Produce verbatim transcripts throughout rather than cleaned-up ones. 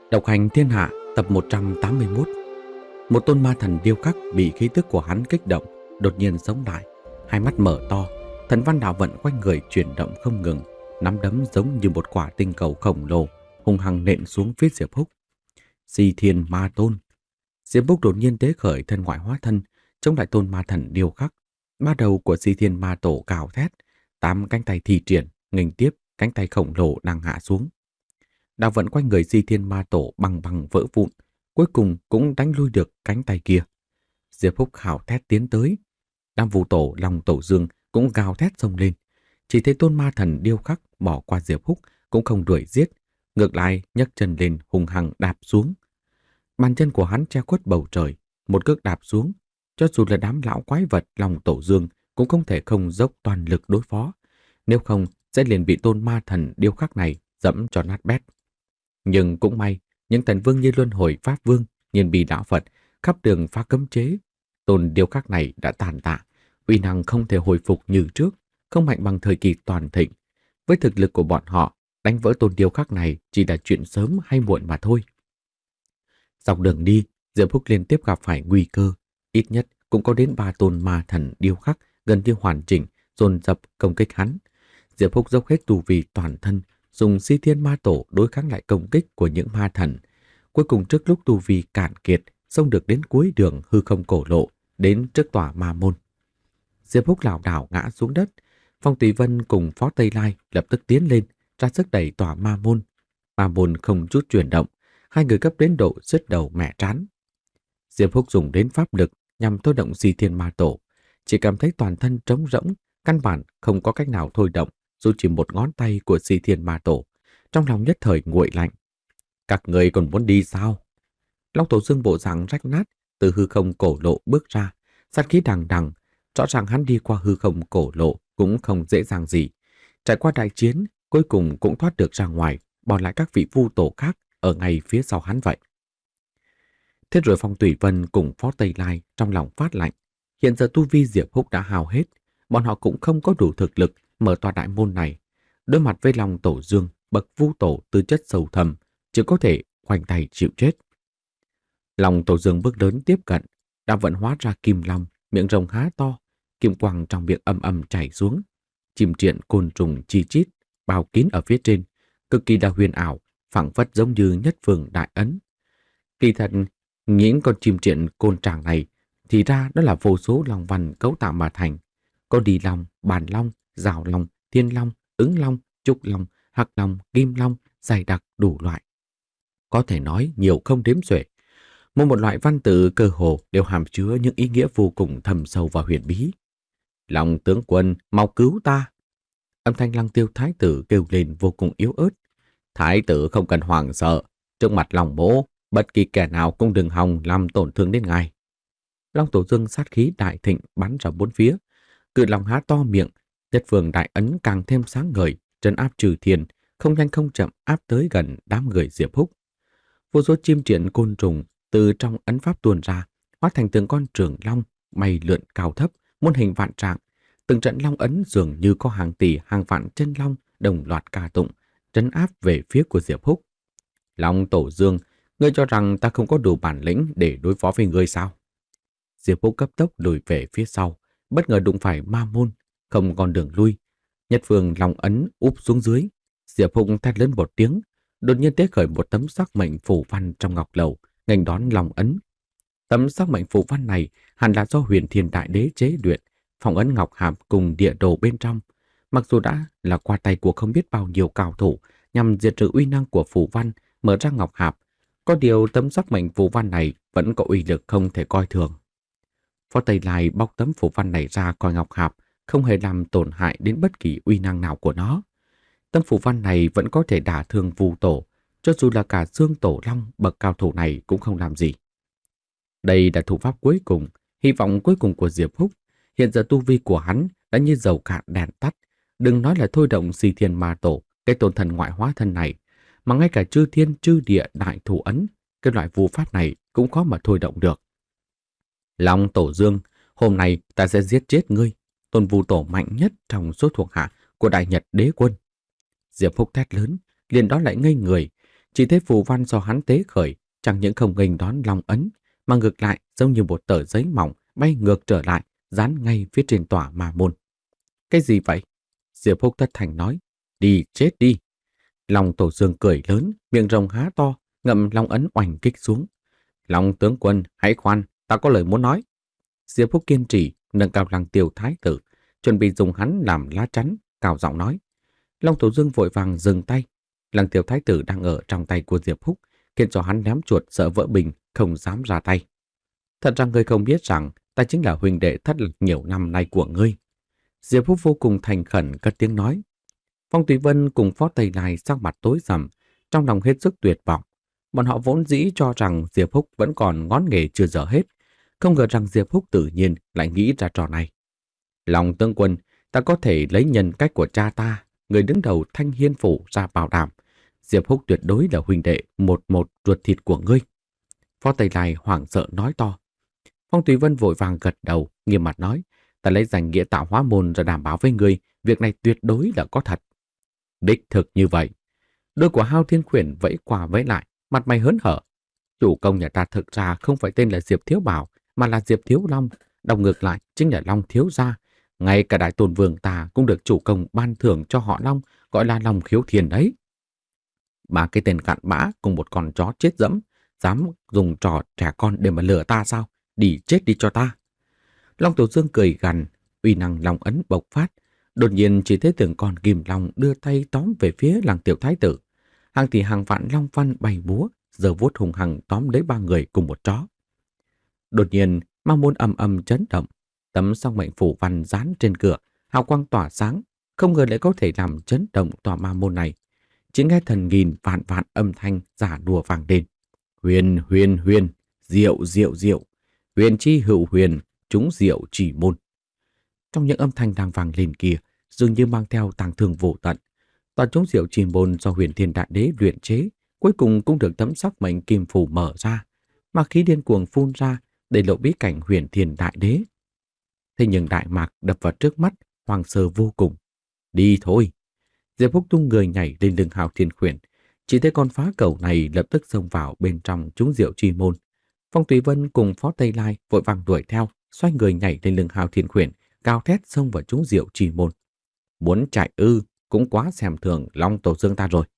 Độc hành thiên hạ tập một trăm tám mươi mốt. Một tôn ma thần điêu khắc bị khí tức của hắn kích động, đột nhiên sống lại, hai mắt mở to, thần văn đạo vận quanh người chuyển động không ngừng, nắm đấm giống như một quả tinh cầu khổng lồ, hung hăng nện xuống phía Diệp Húc. Si Thiên Ma Tôn. Diệp Húc đột nhiên tế khởi thân ngoại hóa thân, chống lại tôn ma thần điêu khắc. Ba đầu của Si Thiên Ma Tổ cào thét, tám cánh tay thi triển, nghênh tiếp cánh tay khổng lồ đang hạ xuống. Đạo vận quanh người Si Thiên Ma Tổ bằng bằng vỡ vụn, cuối cùng cũng đánh lui được cánh tay kia. Diệp Húc hào thét tiến tới. Nam Vũ Tổ Long Tổ Dương cũng gào thét xông lên. Chỉ thấy tôn ma thần điêu khắc bỏ qua Diệp Húc cũng không đuổi giết, ngược lại nhấc chân lên hung hăng đạp xuống. Bàn chân của hắn che khuất bầu trời, một cước đạp xuống, cho dù là đám lão quái vật Long Tổ Dương cũng không thể không dốc toàn lực đối phó, nếu không sẽ liền bị tôn ma thần điêu khắc này dẫm cho nát bét. Nhưng cũng may, những thần vương như Luân Hồi Pháp Vương, Nhiên Bì Đạo Phật khắp đường phá cấm chế, tôn điêu khắc này đã tàn tạ, uy năng không thể hồi phục như trước, không mạnh bằng thời kỳ toàn thịnh. Với thực lực của bọn họ, đánh vỡ tôn điêu khắc này chỉ là chuyện sớm hay muộn mà thôi. Dọc đường đi, Diệp Húc liên tiếp gặp phải nguy cơ, ít nhất cũng có đến ba tôn ma thần điêu khắc gần như hoàn chỉnh dồn dập công kích hắn. Diệp Húc dốc hết tu vi toàn thân, dùng Si Thiên Ma Tổ đối kháng lại công kích của những ma thần. Cuối cùng trước lúc tu vi cạn kiệt, xông được đến cuối đường hư không cổ lộ, đến trước tòa ma môn. Diệp Húc lảo đảo ngã xuống đất. Phong Tùy Vân cùng Phó Tây Lai lập tức tiến lên, ra sức đẩy tòa ma môn. Ma môn không chút chuyển động, hai người cấp đến độ sứt đầu mẻ trán. Diệp Húc dùng đến pháp lực nhằm thôi động Si Thiên Ma Tổ, chỉ cảm thấy toàn thân trống rỗng, căn bản không có cách nào thôi động, dù chỉ một ngón tay của Si Thiên Ma Tổ. Trong lòng nhất thời nguội lạnh. Các người còn muốn đi sao? Long Tổ Dương bộ dạng rách nát từ hư không cổ lộ bước ra, sát khí đằng đằng. Rõ ràng hắn đi qua hư không cổ lộ cũng không dễ dàng gì. Trải qua đại chiến, cuối cùng cũng thoát được ra ngoài, bỏ lại các vị vu tổ khác ở ngay phía sau hắn vậy. Thế rồi Phong Tùy Vân cùng Phó Tây Lai trong lòng phát lạnh. Hiện giờ tu vi Diệp Húc đã hao hết, bọn họ cũng không có đủ thực lực mở tòa đại môn này. Đối mặt với Long Tổ Dương, bậc vu tổ tư chất sâu thẳm, chỉ có thể khoanh tay chịu chết. Long Tổ Dương bước lớn tiếp cận, đã vận hóa ra kim long, miệng rồng há to, kim quang trong miệng âm âm chảy xuống. Chim triện côn trùng chi chít bao kín ở phía trên, cực kỳ là huyền ảo, phảng phất giống như nhất phương đại ấn. Kỳ thật, những con chim triện côn tràng này thì ra đó là vô số long văn cấu tạo mà thành. Có đi long, bàn long, rào long, thiên long, ứng long, trúc long, hắc long, kim long, dày đặc đủ loại. Có thể nói nhiều không đếm xuể. Mỗi một loại văn tự cơ hồ đều hàm chứa những ý nghĩa vô cùng thâm sâu và huyền bí. Long tướng quân, mau cứu ta! Âm thanh Lăng Tiêu Thái tử kêu lên vô cùng yếu ớt. Thái tử không cần hoảng sợ, trước mặt Long bố, bất kỳ kẻ nào cũng đừng hòng làm tổn thương đến ngài. Long Tổ Dương sát khí đại thịnh bắn ra bốn phía, cự long há to miệng, nhất phương đại ấn càng thêm sáng ngời, trấn áp trừ thiên, không nhanh không chậm áp tới gần đám người Diệp Húc. Vô số chim triển côn trùng từ trong ấn pháp tuôn ra, hóa thành từng con trường long bay lượn cao thấp, muôn hình vạn trạng. Từng trận long ấn dường như có hàng tỷ hàng vạn chân long đồng loạt ca tụng, trấn áp về phía của Diệp Húc. Long Tổ Dương, ngươi cho rằng ta không có đủ bản lĩnh để đối phó với ngươi sao? Diệp Húc cấp tốc lùi về phía sau, bất ngờ đụng phải ma môn, không còn đường lui. Nhất phương long ấn úp xuống dưới, Diệp Húc thét lớn một tiếng, đột nhiên tế khởi một tấm sắc mệnh phù văn trong ngọc lầu, nghênh đón long ấn. Tấm sắc mệnh phù văn này hẳn là do Huyền Thiên Đại Đế chế luyện, phong ấn ngọc hàm cùng địa đồ bên trong. Mặc dù đã là qua tay của không biết bao nhiêu cao thủ nhằm diệt trừ uy năng của phù văn mở ra ngọc hạp, có điều tấm sắc mệnh phù văn này vẫn có uy lực không thể coi thường. Phó Tây Lai bóc tấm phù văn này ra coi ngọc hạp, không hề làm tổn hại đến bất kỳ uy năng nào của nó. Tấm phù văn này vẫn có thể đả thương vu tổ, cho dù là cả xương tổ long bậc cao thủ này cũng không làm gì. Đây là thủ pháp cuối cùng, hy vọng cuối cùng của Diệp Húc. Hiện giờ tu vi của hắn đã như dầu cạn đèn tắt, đừng nói là thôi động Si Thiên Ma Tổ, cái tôn thần ngoại hóa thân này, mà ngay cả chư thiên chư địa đại thủ ấn, cái loại vu pháp này cũng khó mà thôi động được. Long Tổ Dương, hôm nay ta sẽ giết chết ngươi, tôn vu tổ mạnh nhất trong số thuộc hạ của Đại Nhật Đế Quân. Diệp Húc thét lớn, liền đó lại ngây người, Chỉ thấy phù văn do hắn tế khởi chẳng những không nghênh đón Long ấn, mà ngược lại giống như một tờ giấy mỏng bay ngược trở lại, dán ngay phía trên tòa ma môn. Cái gì vậy? Diệp Húc thất thành nói. Đi chết đi. Long Tổ Dương cười lớn, miệng rồng há to, ngậm Long ấn oanh kích xuống. Long tướng quân, hãy khoan, ta có lời muốn nói. Diệp Húc kiên trì, nâng cao Lăng Tiêu Thái tử, chuẩn bị dùng hắn làm lá chắn, cao giọng nói. Long Tổ Dương vội vàng dừng tay. Lăng Tiêu Thái tử đang ở trong tay của Diệp Húc, khiến cho hắn ném chuột sợ vỡ bình, không dám ra tay. Thật ra ngươi không biết rằng ta chính là huynh đệ thất lực nhiều năm nay của ngươi. Diệp Húc vô cùng thành khẩn cất tiếng nói. Phong Tùy Vân cùng Phó Tây Lai sắc mặt tối sầm, trong lòng hết sức tuyệt vọng. Bọn họ vốn dĩ cho rằng Diệp Húc vẫn còn ngón nghề chưa dở hết, không ngờ rằng Diệp Húc tự nhiên lại nghĩ ra trò này. Long tướng quân, ta có thể lấy nhân cách của cha ta, người đứng đầu Thanh Hiên phủ ra bảo đảm. Diệp Húc tuyệt đối là huynh đệ một một ruột thịt của ngươi. Phó Tây Lai hoảng sợ nói to. Phong Tùy Vân vội vàng gật đầu, nghiêm mặt nói, ta lấy danh nghĩa tạo hóa môn ra đảm bảo với ngươi, việc này tuyệt đối là có thật. Đích thực như vậy. Đôi của Hao Thiên Khuyển vẫy qua vẫy lại, mặt mày hớn hở. Chủ công nhà ta thực ra không phải tên là Diệp Thiếu Bảo, mà là Diệp Thiếu Long, đọc ngược lại chính là Long Thiếu Gia. Ngay cả Đại Tôn Vương ta cũng được chủ công ban thưởng cho họ Long, gọi là Long Khiếu Thiền đấy. Ba cái tên cặn bã cùng một con chó chết dẫm, dám dùng trò trẻ con để mà lừa ta sao? Đi chết đi cho ta. Long Tổ Dương cười gằn, uy năng Long ấn bộc phát. Đột nhiên chỉ thấy từng con kim long đưa tay tóm về phía Lăng Tiểu Thái tử. Hàng tỷ hàng vạn long văn bay múa, giờ vuốt hùng hằng tóm lấy ba người cùng một chó. Đột nhiên, ma môn ầm ầm chấn động, tấm song mệnh phủ văn dán trên cửa, hào quang tỏa sáng, không ngờ lại có thể làm chấn động tòa ma môn này. Chỉ nghe thần nghìn vạn vạn âm thanh giả đùa vang lên. Huyền huyền huyền, diệu diệu diệu, huyền chi hữu huyền, chúng diệu chỉ môn. Trong những âm thanh đang vang lên kia, dường như mang theo tang thương vô tận. Toàn chúng diệu chỉ môn do Huyền Thiên Đại Đế luyện chế, cuối cùng cũng được tấm sắc mệnh kim phủ mở ra, mà khí điên cuồng phun ra để lộ bí cảnh Huyền Thiên Đại Đế. Thế nhưng đại mạc đập vào trước mắt, hoàng sơ vô cùng. Đi thôi. Diệp Húc tung người nhảy lên lưng Hao Thiên Khuyển, chỉ thấy con phá cầu này lập tức xông vào bên trong chúng diệu chi môn. Phong Tùy Vân cùng Phó Tây Lai vội vàng đuổi theo, xoay người nhảy lên lưng Hao Thiên Khuyển, cao thét xông vào chúng diệu chi môn. Muốn chạy ư, cũng quá xem thường Long Tổ Dương ta rồi.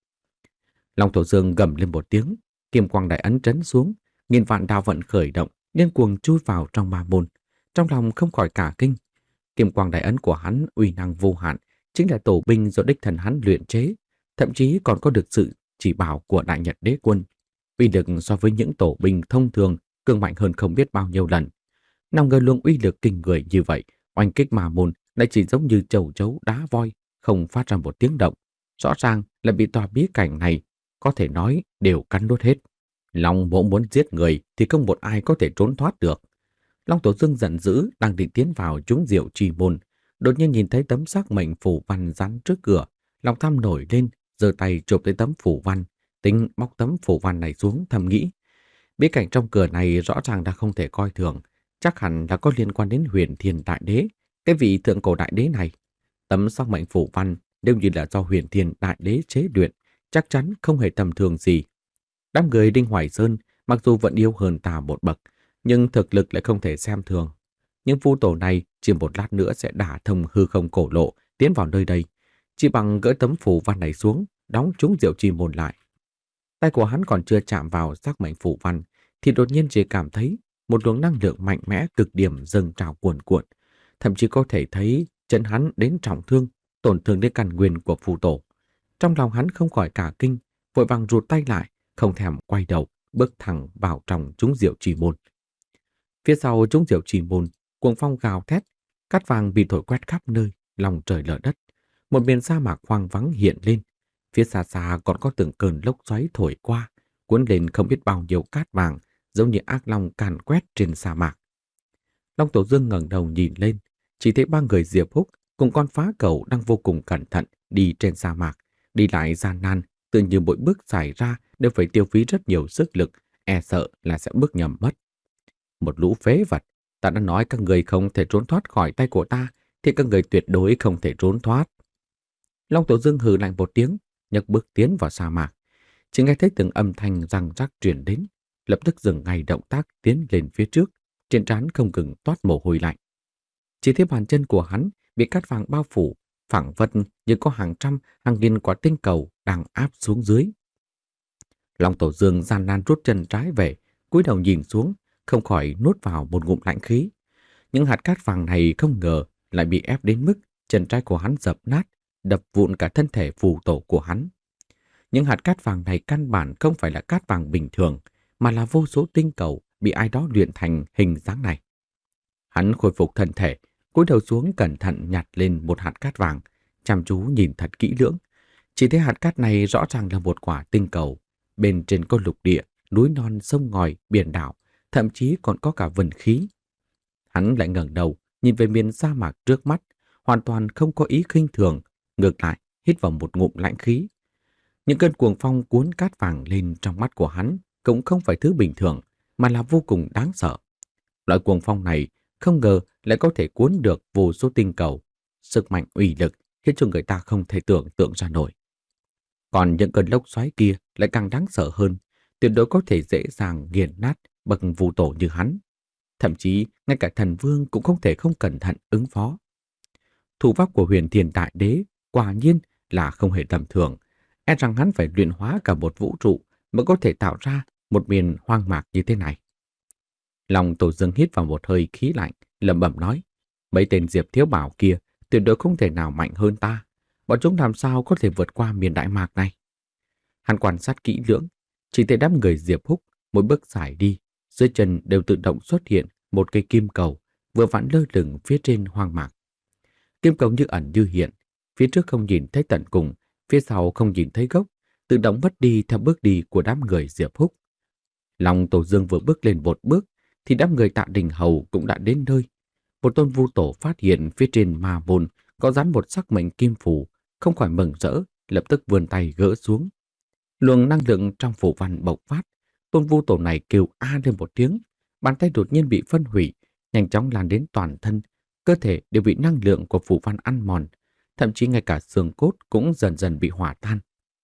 Long Tổ Dương gầm lên một tiếng, kim quang đại ấn trấn xuống, nghìn vạn đạo vận khởi động, điên cuồng chui vào trong ma môn. Trong lòng không khỏi cả kinh. Kim quang đại ấn của hắn uy năng vô hạn, chính là tổ binh do đích thần hắn luyện chế, thậm chí còn có được sự chỉ bảo của Đại Nhật Đế Quân. Uy lực so với những tổ binh thông thường cường mạnh hơn không biết bao nhiêu lần. Nào ngờ luồng uy lực kinh người như vậy, oanh kích ma môn lại chỉ giống như chầu chấu đá voi, không phát ra một tiếng động. Rõ ràng là bị tòa bí cảnh này, có thể nói đều cắn nuốt hết. Long mộ muốn giết người thì không một ai có thể trốn thoát được. Long Tổ Dương giận dữ đang định tiến vào chúng diệu trì môn, đột nhiên nhìn thấy tấm sắc mệnh phủ văn dán trước cửa, lòng tham nổi lên, giơ tay chụp lấy tấm phủ văn, tính bóc tấm phủ văn này xuống, thầm nghĩ. Bí cảnh trong cửa này rõ ràng đã không thể coi thường, chắc hẳn là có liên quan đến Huyền Thiên Đại Đế, cái vị thượng cổ đại đế này. Tấm sắc mệnh phủ văn nếu như là do Huyền Thiên Đại Đế chế luyện, chắc chắn không hề tầm thường gì. Đám người Đinh Hoài Sơn mặc dù vẫn yếu hơn ta một bậc, nhưng thực lực lại không thể xem thường. Những phu tổ này chỉ một lát nữa sẽ đả thông hư không cổ lộ tiến vào nơi đây, chỉ bằng gỡ tấm phủ văn này xuống, đóng chúng diệu trì môn lại. Tay của hắn còn chưa chạm vào sắc mệnh phủ văn, thì đột nhiên chỉ cảm thấy một luồng năng lượng mạnh mẽ cực điểm dâng trào cuồn cuộn, thậm chí có thể thấy chân hắn đến trọng thương, tổn thương đến căn nguyên của phù tổ. Trong lòng hắn không khỏi cả kinh, vội vàng rụt tay lại, không thèm quay đầu, bước thẳng vào trong chúng diệu trì môn. Phía sau chúng diệu trì môn, cuồng phong gào thét, cát vàng bị thổi quét khắp nơi, lòng trời lở đất. Một miền sa mạc hoang vắng hiện lên, phía xa xa còn có từng cơn lốc xoáy thổi qua, cuốn lên không biết bao nhiêu cát vàng, giống như ác long càn quét trên sa mạc. Long Tổ Dương ngẩng đầu nhìn lên, chỉ thấy ba người Diệp Húc cùng con phá cầu đang vô cùng cẩn thận đi trên sa mạc, đi lại gian nan, tự như mỗi bước xảy ra đều phải tiêu phí rất nhiều sức lực, e sợ là sẽ bước nhầm mất. Một lũ phế vật, ta đã nói các người không thể trốn thoát khỏi tay của ta, thì các người tuyệt đối không thể trốn thoát. Long Tổ Dương hừ lạnh một tiếng, nhấc bước tiến vào sa mạc. Chỉ nghe thấy từng âm thanh răng rắc truyền đến, lập tức dừng ngay động tác tiến lên phía trước, trên trán không ngừng toát mồ hôi lạnh. Chỉ thấy bàn chân của hắn bị cát vàng bao phủ, phảng phất như có hàng trăm, hàng nghìn quả tinh cầu đang áp xuống dưới. Long Tổ Dương gian nan rút chân trái về, cúi đầu nhìn xuống, không khỏi nuốt vào một ngụm lạnh khí. Những hạt cát vàng này không ngờ lại bị ép đến mức chân trái của hắn dập nát, đập vụn cả thân thể phù tổ của hắn. Những hạt cát vàng này căn bản không phải là cát vàng bình thường, mà là vô số tinh cầu bị ai đó luyện thành hình dáng này. Hắn khôi phục thân thể, cúi đầu xuống cẩn thận nhặt lên một hạt cát vàng, chăm chú nhìn thật kỹ lưỡng. Chỉ thấy hạt cát này rõ ràng là một quả tinh cầu. Bên trên có lục địa, núi non, sông ngòi, biển đảo, thậm chí còn có cả vần khí. Hắn lại ngẩng đầu, nhìn về miền sa mạc trước mắt, hoàn toàn không có ý khinh thường, ngược lại hít vào một ngụm lãnh khí. Những cơn cuồng phong cuốn cát vàng lên trong mắt của hắn cũng không phải thứ bình thường, mà là vô cùng đáng sợ. Loại cuồng phong này không ngờ lại có thể cuốn được vô số tinh cầu, sức mạnh uy lực khiến cho người ta không thể tưởng tượng ra nổi. Còn những cơn lốc xoáy kia lại càng đáng sợ hơn, tuyệt đối có thể dễ dàng nghiền nát bậc vu tổ như hắn. Thậm chí ngay cả thần vương cũng không thể không cẩn thận ứng phó. Thủ pháp của Huyền Thiên Đại Đế quả nhiên là không hề tầm thường, e rằng hắn phải luyện hóa cả một vũ trụ mới có thể tạo ra một miền hoang mạc như thế này. Long Tổ Dương hít vào một hơi khí lạnh, lẩm bẩm nói: mấy tên Diệp Thiếu Bảo kia tuyệt đối không thể nào mạnh hơn ta. Bọn chúng làm sao có thể vượt qua miền Đại Mạc này? Hắn quan sát kỹ lưỡng, chỉ thấy đám người Diệp Húc mỗi bước dài đi, dưới chân đều tự động xuất hiện một cây kim cầu vừa vặn lơ lửng phía trên hoang mạc. Kim cầu như ẩn như hiện, phía trước không nhìn thấy tận cùng, phía sau không nhìn thấy gốc, tự động mất đi theo bước đi của đám người Diệp Húc. Long Tổ Dương vừa bước lên một bước, thì đám người Tạ Đình Hầu cũng đã đến nơi. Một tôn vu tổ phát hiện phía trên ma môn có dán một sắc mệnh kim phù, không khỏi mừng rỡ, lập tức vươn tay gỡ xuống. Luồng năng lượng trong phù văn bộc phát, tôn vu tổ này kêu a lên một tiếng, bàn tay đột nhiên bị phân hủy, nhanh chóng lan đến toàn thân, cơ thể đều bị năng lượng của phù văn ăn mòn, thậm chí ngay cả xương cốt cũng dần dần bị hỏa tan.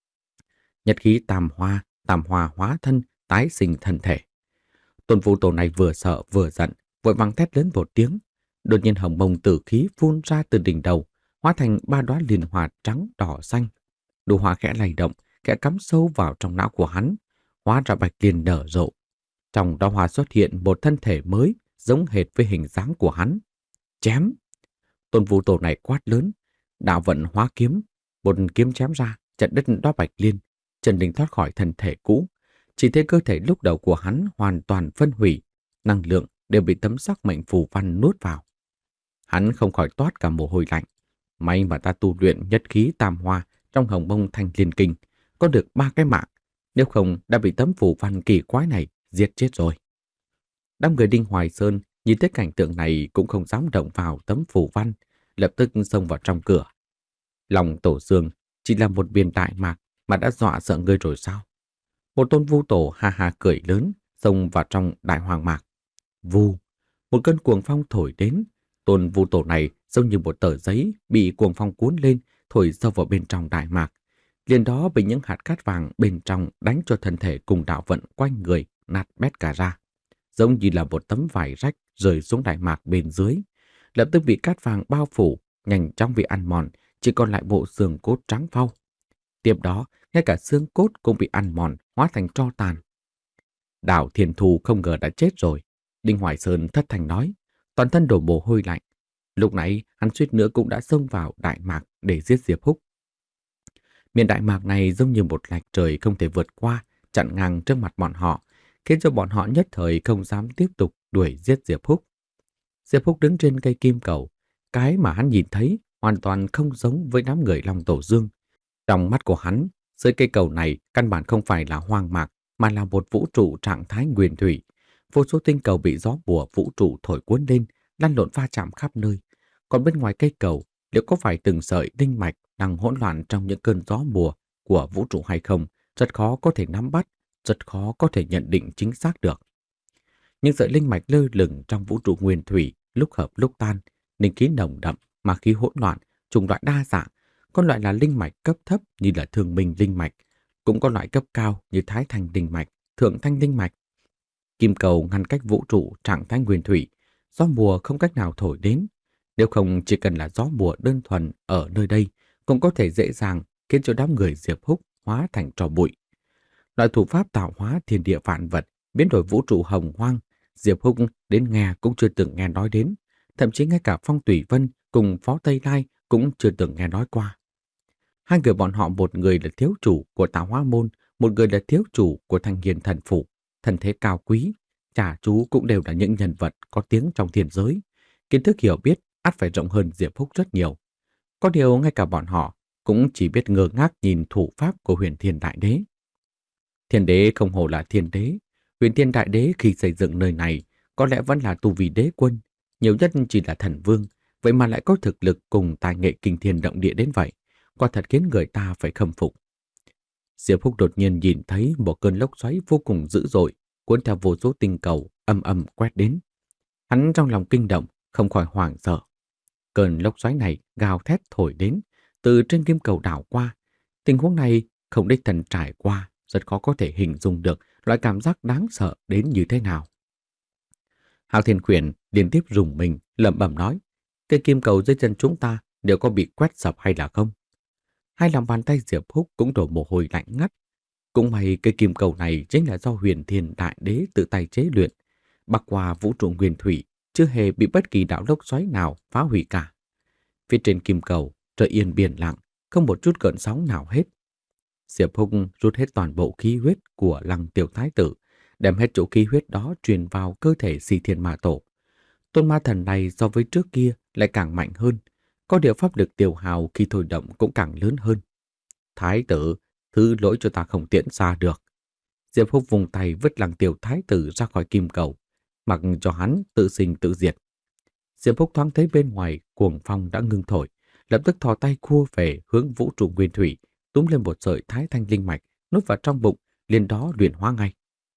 Nhật khí tam hoa, tam hoa hóa thân, tái sinh thân thể. Tôn vu tổ này vừa sợ vừa giận, vội vàng thét lớn một tiếng. Đột nhiên hồng mông tử khí phun ra từ đỉnh đầu, hóa thành ba đóa liên hoa trắng đỏ xanh. Đồ hoa khẽ lay động, khẽ cắm sâu vào trong não của hắn, hóa ra bạch liên nở rộ. Trong đóa hoa xuất hiện một thân thể mới, giống hệt với hình dáng của hắn. Chém! Tôn vu tổ này quát lớn, đạo vận hóa kiếm, một kiếm chém ra, chặn đứt đóa bạch liên. Trần Đình thoát khỏi thân thể cũ, chỉ thấy cơ thể lúc đầu của hắn hoàn toàn phân hủy, năng lượng đều bị tấm sắc mệnh phù văn nuốt vào. Hắn không khỏi toát cả mồ hôi lạnh. May mà ta tu luyện nhất khí tam hoa trong hồng mông thanh liên kinh, có được ba cái mạng, nếu không đã bị tấm phù văn kỳ quái này giết chết rồi. Đám người Đinh Hoài Sơn nhìn thấy cảnh tượng này cũng không dám động vào tấm phù văn, lập tức xông vào trong cửa. Lòng Tổ Dương chỉ là một biên đại mạc mà đã dọa sợ ngươi rồi sao? Một tôn vu tổ ha ha cười lớn, xông vào trong đại hoàng mạc. Vu, một cơn cuồng phong thổi đến, tôn vu tổ này giống như một tờ giấy bị cuồng phong cuốn lên, thổi sâu vào bên trong đại mạc. Liền đó bị những hạt cát vàng bên trong đánh cho thân thể cùng đạo vận quanh người nát bét cả ra, giống như là một tấm vải rách rơi xuống đại mạc bên dưới, lập tức bị cát vàng bao phủ, nhanh chóng bị ăn mòn, chỉ còn lại bộ xương cốt trắng phau. Tiếp đó, ngay cả xương cốt cũng bị ăn mòn, hóa thành tro tàn. Đào Thiên Thù không ngờ đã chết rồi. Đinh Hoài Sơn thất thanh nói, toàn thân đổ mồ hôi lạnh. Lúc nãy hắn suýt nữa cũng đã xông vào đại mạc để giết Diệp Húc. Miền đại mạc này giống như một lạch trời không thể vượt qua, chặn ngang trước mặt bọn họ, khiến cho bọn họ nhất thời không dám tiếp tục đuổi giết Diệp Húc. Diệp Húc đứng trên cây kim cầu, cái mà hắn nhìn thấy hoàn toàn không giống với đám người Long Tổ Dương. Trong mắt của hắn, dưới cây cầu này căn bản không phải là hoang mạc, mà là một vũ trụ trạng thái nguyên thủy. Vô số tinh cầu bị gió bùa vũ trụ thổi cuốn lên, lăn lộn va chạm khắp nơi. Còn bên ngoài cây cầu, liệu có phải từng sợi linh mạch đang hỗn loạn trong những cơn gió mùa của vũ trụ hay không, rất khó có thể nắm bắt, rất khó có thể nhận định chính xác được. Những sợi linh mạch lơ lửng trong vũ trụ nguyên thủy, lúc hợp lúc tan, linh khí nồng đậm, mà khí hỗn loạn, chủng loại đa dạng. Có loại là linh mạch cấp thấp như là Thương Minh linh mạch, cũng có loại cấp cao như Thái Thanh Linh Mạch, Thượng Thanh Linh Mạch. Kim cầu ngăn cách vũ trụ trạng thái nguyên thủy, gió mùa không cách nào thổi đến. Nếu không chỉ cần là gió mùa đơn thuần ở nơi đây cũng có thể dễ dàng khiến cho đám người Diệp Húc hóa thành tro bụi. Loại thủ pháp tạo hóa thiên địa vạn vật, biến đổi vũ trụ hồng hoang, Diệp Húc đến nghe cũng chưa từng nghe nói đến, thậm chí ngay cả Phong Tùy Vân cùng Phó Tây Lai cũng chưa từng nghe nói qua. Hai người bọn họ, một người là thiếu chủ của Tạo Hóa Môn, một người là thiếu chủ của Thanh Hiền Thần Phủ, thân thế cao quý, cha chú cũng đều là những nhân vật có tiếng trong thiên giới. Kiến thức hiểu biết ắt phải rộng hơn Diệp Húc rất nhiều. Có điều ngay cả bọn họ cũng chỉ biết ngơ ngác nhìn thủ pháp của Huyền Thiên Đại Đế. Thiên Đế không hổ là Thiên Đế. Huyền Thiên Đại Đế khi xây dựng nơi này có lẽ vẫn là tu vi đế quân, nhiều nhất chỉ là thần vương, vậy mà lại có thực lực cùng tài nghệ kinh thiên động địa đến vậy, quả thật khiến người ta phải khâm phục. Diệp Húc đột nhiên nhìn thấy một cơn lốc xoáy vô cùng dữ dội, cuốn theo vô số tinh cầu âm âm quét đến. Hắn trong lòng kinh động, không khỏi hoảng sợ. Cơn lốc xoáy này gào thét thổi đến, từ trên kim cầu đảo qua. Tình huống này không đích thần trải qua, rất khó có thể hình dung được loại cảm giác đáng sợ đến như thế nào. Hạo Thiên Khuyển liên tiếp rùng mình, lẩm bẩm nói, cây kim cầu dưới chân chúng ta đều có bị quét sập hay là không? Hai lòng bàn tay Diệp Húc cũng đổ mồ hôi lạnh ngắt. Cũng may cây kim cầu này chính là do Huyền Thiên Đại Đế tự tay chế luyện, bắc qua vũ trụ nguyên thủy, chưa hề bị bất kỳ đạo lốc xoáy nào phá hủy cả. Phía trên kim cầu, trời yên biển lặng, không một chút gợn sóng nào hết. Diệp Húc rút hết toàn bộ khí huyết của Lăng Tiểu Thái Tử, đem hết chỗ khí huyết đó truyền vào cơ thể Si Thiên Ma Tổ. Tôn ma thần này so với trước kia lại càng mạnh hơn, có điều pháp lực tiêu hào khi thôi động cũng càng lớn hơn. Thái tử, thứ lỗi cho ta không tiễn xa được. Diệp Húc vùng tay vứt Lăng Tiểu Thái Tử ra khỏi kim cầu, mặc cho hắn tự sinh tự diệt. Diệp Húc thoáng thấy bên ngoài cuồng phong đã ngưng thổi, lập tức thò tay cua về hướng vũ trụ nguyên thủy, túm lên một sợi Thái Thanh Linh Mạch, nuốt vào trong bụng, liền đó luyện hóa ngay.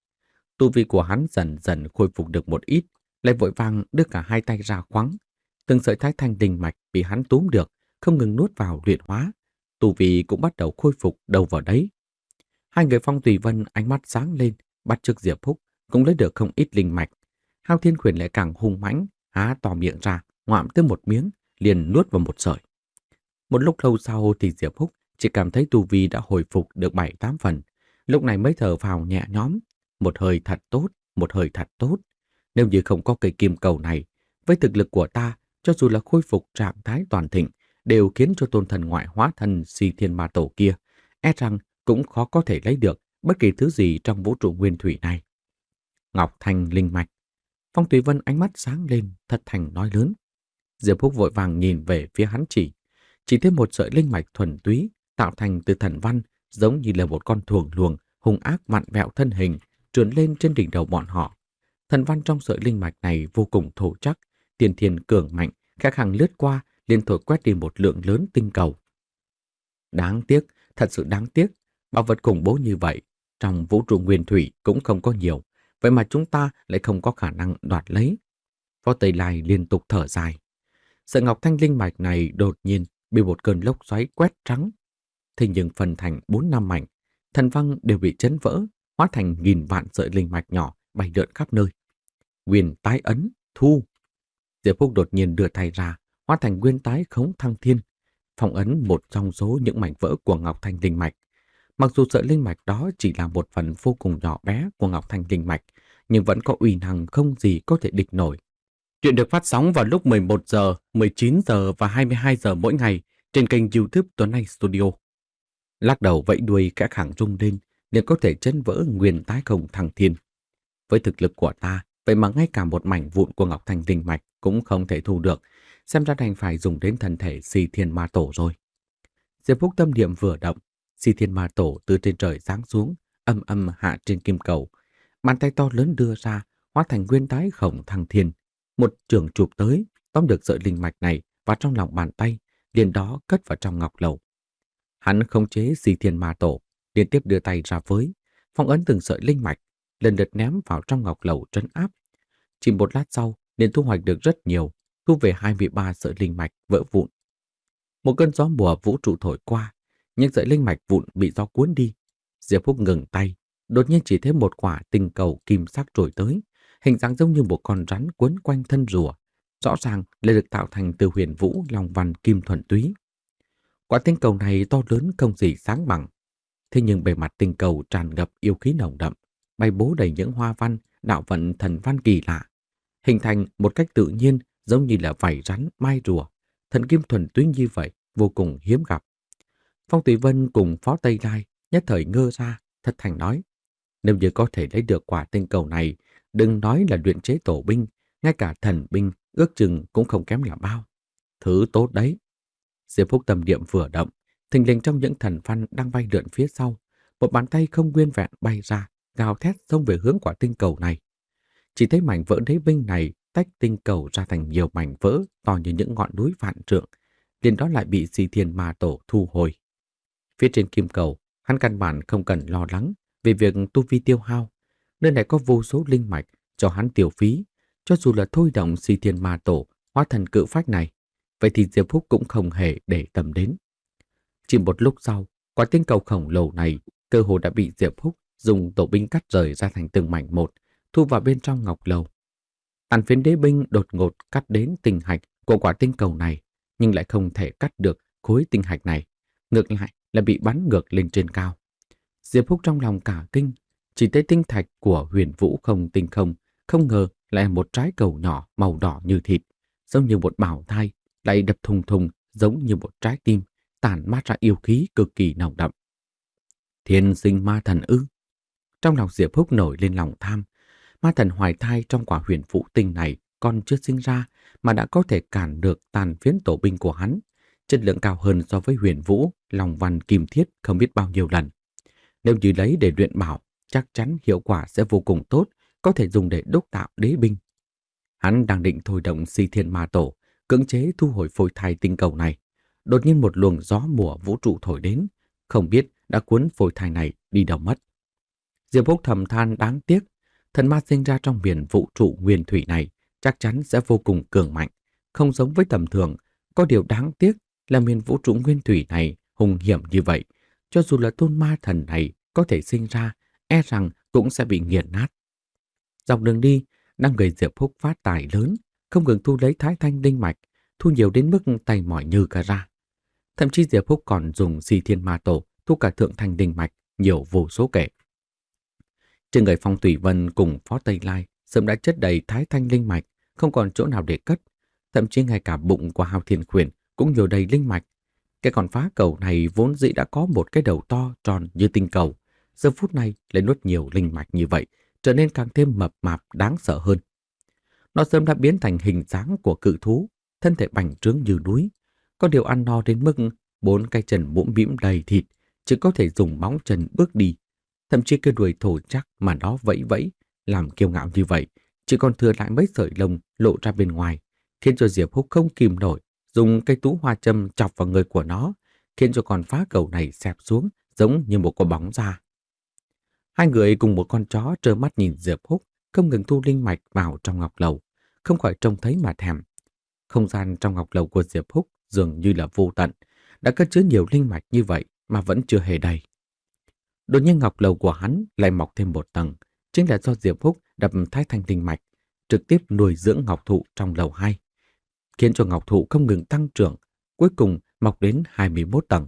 Tu vi của hắn dần dần khôi phục được một ít, lại vội vàng đưa cả hai tay ra khoáng. Từng sợi Thái Thanh Linh Mạch bị hắn túm được, không ngừng nuốt vào luyện hóa. Tu vi cũng bắt đầu khôi phục đâu vào đấy. Hai người Phong Tùy Vân ánh mắt sáng lên, bắt chước Diệp Húc, cũng lấy được không ít linh mạch. Hạo Thiên Khuyển lại càng hung mãnh, há to miệng ra, ngoạm tới một miếng, liền nuốt vào một sợi. Một lúc lâu sau thì Diệp Húc chỉ cảm thấy tu vi đã hồi phục được bảy tám phần. Lúc này mới thở phào nhẹ nhõm, một hơi thật tốt, một hơi thật tốt. Nếu như không có cây kim cầu này, với thực lực của ta, cho dù là khôi phục trạng thái toàn thịnh, đều khiến cho tôn thần ngoại hóa thân Si Thiên Ma Tổ kia, e rằng cũng khó có thể lấy được bất kỳ thứ gì trong vũ trụ nguyên thủy này. Ngọc Thanh Linh Mạch. Phong Tùy Vân ánh mắt sáng lên, thật thành nói lớn. Diệp Húc vội vàng nhìn về phía hắn chỉ. Chỉ thêm một sợi linh mạch thuần túy, tạo thành từ thần văn, giống như là một con thuồng luồng, hung ác vặn vẹo thân hình, trườn lên trên đỉnh đầu bọn họ. Thần văn trong sợi linh mạch này vô cùng thô chắc, tiền thiên cường mạnh, khẽ khàng lướt qua, liền thổi quét đi một lượng lớn tinh cầu. Đáng tiếc, thật sự đáng tiếc, bảo vật khủng bố như vậy, trong vũ trụ nguyên thủy cũng không có nhiều, vậy mà chúng ta lại không có khả năng đoạt lấy. Phó Tây Lai liên tục thở dài. Sợi ngọc thanh linh mạch này đột nhiên bị một cơn lốc xoáy quét trắng. Thế nhưng phần thành bốn năm mảnh, thần văn đều bị chấn vỡ, hóa thành nghìn vạn sợi linh mạch nhỏ bay lượn khắp nơi. Nguyên tái ấn, thu. Diệp Húc đột nhiên đưa tay ra, hóa thành nguyên tái khống thăng thiên, phong ấn một trong số những mảnh vỡ của ngọc thanh linh mạch. Mặc dù sợi linh mạch đó chỉ là một phần vô cùng nhỏ bé của ngọc thanh linh mạch, nhưng vẫn có uy năng không gì có thể địch nổi. Chuyện được phát sóng vào lúc mười một giờ, mười chín giờ và hai mươi hai giờ mỗi ngày trên kênh YouTube Tuấn Anh Studio. Lắc đầu vẫy đuôi khẽ khàng rung lên, liền có thể chấn vỡ nguyên tái không thăng thiên. Với thực lực của ta, vậy mà ngay cả một mảnh vụn của ngọc thanh linh mạch cũng không thể thu được, xem ra đành phải dùng đến thân thể Si Thiên Ma Tổ rồi. Diệp Húc tâm niệm vừa động, Si Thiên Ma Tổ từ trên trời giáng xuống, âm âm hạ trên kim cầu. Bàn tay to lớn đưa ra, hóa thành nguyên tái khổng thăng thiên. Một trường chụp tới, tóm được sợi linh mạch này vào trong lòng bàn tay, liền đó cất vào trong ngọc lầu. Hắn khống chế Si Thiên Ma Tổ, liên tiếp đưa tay ra với, phong ấn từng sợi linh mạch, lần lượt ném vào trong ngọc lầu trấn áp. Chỉ một lát sau, liền thu hoạch được rất nhiều, thu về hai mươi ba sợi linh mạch vỡ vụn. Một cơn gió mùa vũ trụ thổi qua, những sợi linh mạch vụn bị gió cuốn đi. Diệp Phúc ngừng tay, đột nhiên chỉ thấy một quả tinh cầu kim sắc trồi tới, hình dáng giống như một con rắn quấn quanh thân rùa, rõ ràng là được tạo thành từ huyền vũ long văn kim thuần túy. Quả tinh cầu này to lớn không gì sáng bằng, thế nhưng bề mặt tinh cầu tràn ngập yêu khí nồng đậm, bay bố đầy những hoa văn, đạo vận thần văn kỳ lạ, hình thành một cách tự nhiên giống như là vảy rắn mai rùa, thần kim thuần túy như vậy vô cùng hiếm gặp. Phong Tùy Vân cùng Phó Tây Lai nhất thời ngơ ra, thật thành nói: nếu như có thể lấy được quả tinh cầu này, đừng nói là luyện chế tổ binh, ngay cả thần binh ước chừng cũng không kém là bao. Thứ tốt đấy. Diệp Phúc tâm niệm vừa động, thình lình trong những thần văn đang bay lượn phía sau, một bàn tay không nguyên vẹn bay ra, gào thét xông về hướng quả tinh cầu này. Chỉ thấy mảnh vỡ đế binh này tách tinh cầu ra thành nhiều mảnh vỡ to như những ngọn núi vạn trượng, liền đó lại bị Si Thiên Ma Tổ thu hồi. Phía trên kim cầu, hắn căn bản không cần lo lắng về việc tu vi tiêu hao. Nơi này có vô số linh mạch cho hắn tiêu phí, cho dù là thôi động Si Thiên Ma Tổ hóa thần cự phách này, vậy thì Diệp Phúc cũng không hề để tâm đến. Chỉ một lúc sau, quả tinh cầu khổng lồ này cơ hồ đã bị Diệp Phúc dùng tổ binh cắt rời ra thành từng mảnh một, thu vào bên trong ngọc lầu. Tàn phiến đế binh đột ngột cắt đến tinh hạch của quả tinh cầu này, nhưng lại không thể cắt được khối tinh hạch này, ngược lại là bị bắn ngược lên trên cao. Diệp Phúc trong lòng cả kinh, chỉ thấy tinh thạch của huyền vũ không tinh không, không ngờ lại một trái cầu nhỏ màu đỏ như thịt, giống như một bảo thai, lại đập thùng thùng giống như một trái tim, tản mát ra yêu khí cực kỳ nồng đậm. Thiên sinh ma thần ư? Trong lòng Diệp Phúc nổi lên lòng tham. Ma thần hoài thai trong quả huyền vũ tinh này còn chưa sinh ra mà đã có thể cản được tàn phiến tổ binh của hắn, chất lượng cao hơn so với huyền vũ, long văn kim thiết không biết bao nhiêu lần. Nếu như lấy để luyện bảo, chắc chắn hiệu quả sẽ vô cùng tốt, có thể dùng để đúc tạo đế binh. Hắn đang định thôi động Si Thiên Ma Tổ, cưỡng chế thu hồi phôi thai tinh cầu này. Đột nhiên một luồng gió mùa vũ trụ thổi đến, không biết đã cuốn phôi thai này đi đâu mất. Diệp Phúc thầm than đáng tiếc, thần ma sinh ra trong biển vũ trụ nguyên thủy này chắc chắn sẽ vô cùng cường mạnh, không giống với tầm thường. Có điều đáng tiếc là miền vũ trụ nguyên thủy này hung hiểm như vậy, cho dù là tôn ma thần này có thể sinh ra, e rằng cũng sẽ bị nghiền nát. Dọc đường đi, đang người Diệp Phúc phát tài lớn, không ngừng thu lấy thái thanh linh mạch, thu nhiều đến mức tay mỏi như cả ra. Thậm chí Diệp Phúc còn dùng Si Thiên Ma Tổ thu cả thượng thanh linh mạch, nhiều vô số kể. Trên người Phong Tùy Vân cùng Phó Tây Lai sớm đã chất đầy thái thanh linh mạch, không còn chỗ nào để cất. Thậm chí ngay cả bụng của Hào Thiên Khuyển cũng nhiều đầy linh mạch. Cái con phá cầu này vốn dĩ đã có một cái đầu to tròn như tinh cầu, giờ phút này lại nuốt nhiều linh mạch như vậy, trở nên càng thêm mập mạp đáng sợ hơn. Nó sớm đã biến thành hình dáng của cự thú, thân thể bành trướng như núi, có điều ăn no đến mức bốn cái chân mũm mĩm đầy thịt, chỉ có thể dùng móng chân bước đi. Thậm chí cái đuôi thổ chắc mà nó vẫy vẫy, làm kiêu ngạo như vậy, chỉ còn thừa lại mấy sợi lông lộ ra bên ngoài, khiến cho Diệp Phúc không kìm nổi, dùng cây tú hoa châm chọc vào người của nó, khiến cho con phá cầu này xẹp xuống giống như một quả bóng ra. Hai người cùng một con chó trơ mắt nhìn Diệp Phúc không ngừng thu linh mạch vào trong ngọc lầu, không khỏi trông thấy mà thèm. Không gian trong ngọc lầu của Diệp Phúc dường như là vô tận, đã cất chứa nhiều linh mạch như vậy mà vẫn chưa hề đầy. Đột nhiên ngọc lầu của hắn lại mọc thêm một tầng, chính là do Diệp Phúc đập thái thanh linh mạch, trực tiếp nuôi dưỡng ngọc thụ trong lầu hai, khiến cho ngọc thụ không ngừng tăng trưởng, cuối cùng mọc đến hai mươi mốt tầng.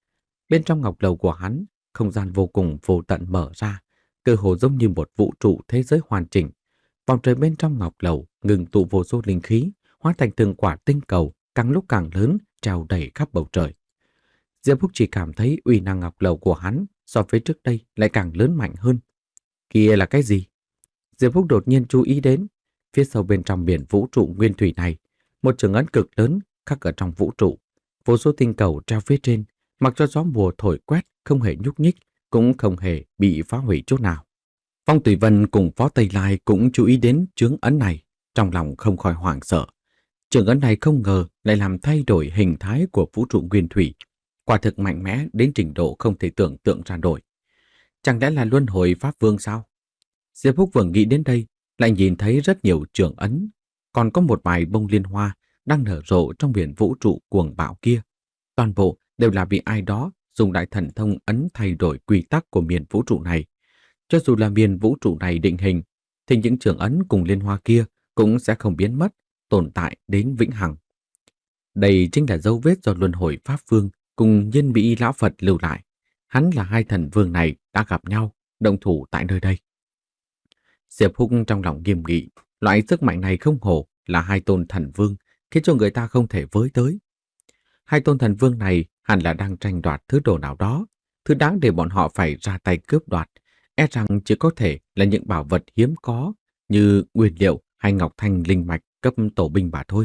Bên trong ngọc lầu của hắn, không gian vô cùng vô tận mở ra, cơ hồ giống như một vũ trụ thế giới hoàn chỉnh. Vòng trời bên trong ngọc lầu ngừng tụ vô số linh khí, hóa thành từng quả tinh cầu, càng lúc càng lớn, treo đầy khắp bầu trời. Diệp Phúc chỉ cảm thấy uy năng ngọc lầu của hắn so với trước đây lại càng lớn mạnh hơn. Kia là cái gì? Diệp Phúc đột nhiên chú ý đến, phía sâu bên trong biển vũ trụ nguyên thủy này, một trường ấn cực lớn khắc ở trong vũ trụ, vô số tinh cầu treo phía trên, mặc cho gió mùa thổi quét không hề nhúc nhích, cũng không hề bị phá hủy chút nào. Phong Tùy Vân cùng Phó Tây Lai cũng chú ý đến chướng ấn này, trong lòng không khỏi hoảng sợ. Trường ấn này không ngờ lại làm thay đổi hình thái của vũ trụ nguyên thủy, quả thực mạnh mẽ đến trình độ không thể tưởng tượng ra nổi. Chẳng lẽ là luân hồi pháp vương sao? Diệp Phúc vừa nghĩ đến đây, lại nhìn thấy rất nhiều trường ấn, còn có một vài bông liên hoa đang nở rộ trong biển vũ trụ cuồng bạo kia. Toàn bộ đều là bị ai đó dùng đại thần thông ấn thay đổi quy tắc của miền vũ trụ này. Cho dù là miền vũ trụ này định hình, thì những trường ấn cùng liên hoa kia cũng sẽ không biến mất, tồn tại đến vĩnh hằng. Đây chính là dấu vết do luân hồi Pháp Vương cùng Nhân Mỹ Lão Phật lưu lại. Hắn là hai thần vương này đã gặp nhau, động thủ tại nơi đây. Diệp Húc trong lòng nghiêm nghị, loại sức mạnh này không hổ là hai tôn thần vương, khiến cho người ta không thể với tới. Hai tôn thần vương này hẳn là đang tranh đoạt thứ đồ nào đó, thứ đáng để bọn họ phải ra tay cướp đoạt, e rằng chỉ có thể là những bảo vật hiếm có như nguyên liệu hay ngọc thanh linh mạch cấp tổ binh mà thôi.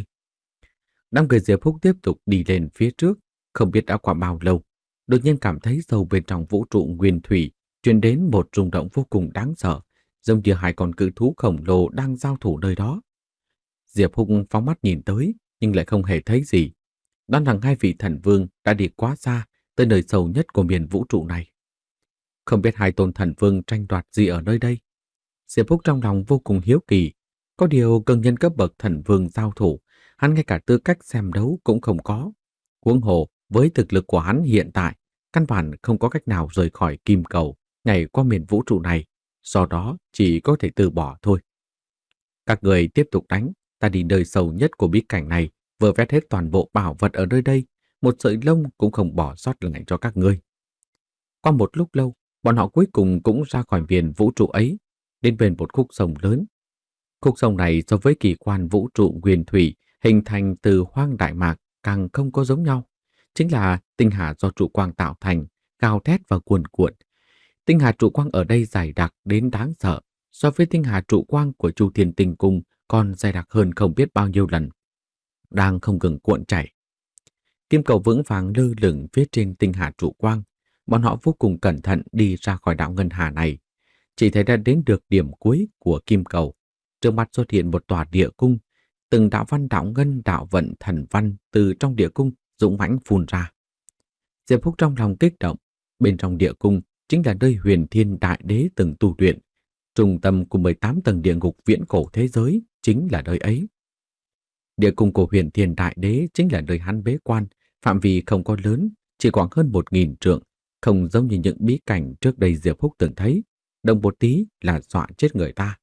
Đám người Diệp Húc tiếp tục đi lên phía trước, không biết đã qua bao lâu, đột nhiên cảm thấy sâu bên trong vũ trụ nguyên thủy truyền đến một rung động vô cùng đáng sợ, giống như hai con cự thú khổng lồ đang giao thủ nơi đó. Diệp Húc phóng mắt nhìn tới, nhưng lại không hề thấy gì. Đoán rằng hai vị thần vương đã đi quá xa, tới nơi sâu nhất của miền vũ trụ này. Không biết hai tôn thần vương tranh đoạt gì ở nơi đây. Diệp Húc trong lòng vô cùng hiếu kỳ. Có điều cường nhân cấp bậc thần vương giao thủ, hắn ngay cả tư cách xem đấu cũng không có. Huống hồ, với thực lực của hắn hiện tại, căn bản không có cách nào rời khỏi kim cầu, nhảy qua miền vũ trụ này, do đó chỉ có thể từ bỏ thôi. Các người tiếp tục đánh, ta đi nơi sâu nhất của bí cảnh này, vừa vét hết toàn bộ bảo vật ở nơi đây, một sợi lông cũng không bỏ sót lại cho các ngươi. Qua một lúc lâu, bọn họ cuối cùng cũng ra khỏi miền vũ trụ ấy, đến bên một khúc sông lớn. Khúc sông này so với kỳ quan vũ trụ nguyên thủy hình thành từ hoang đại mạc càng không có giống nhau. Chính là tinh hà do trụ quang tạo thành, gào thét và cuồn cuộn. Tinh hà trụ quang ở đây dày đặc đến đáng sợ, so với tinh hà trụ quang của Chu Thiên Tinh Cung còn dày đặc hơn không biết bao nhiêu lần, đang không ngừng cuộn chảy. Kim cầu vững vàng lơ lửng phía trên tinh hà trụ quang, bọn họ vô cùng cẩn thận đi ra khỏi đạo ngân hà này. Chỉ thấy đã đến được điểm cuối của kim cầu, trước mắt xuất hiện một tòa địa cung, từng đạo văn đạo ngân đạo vận thần văn từ trong địa cung dũng mãnh phun ra. Diệp Húc trong lòng kích động, bên trong địa cung chính là nơi Huyền Thiên Đại Đế từng tu luyện, trung tâm của mười tám tầng địa ngục viễn cổ thế giới chính là nơi ấy. Địa cung của Huyền Thiên Đại Đế chính là nơi hắn bế quan, phạm vi không có lớn, chỉ khoảng hơn một nghìn trượng, không giống như những bí cảnh trước đây Diệp Húc từng thấy, động một tí là dọa chết người ta.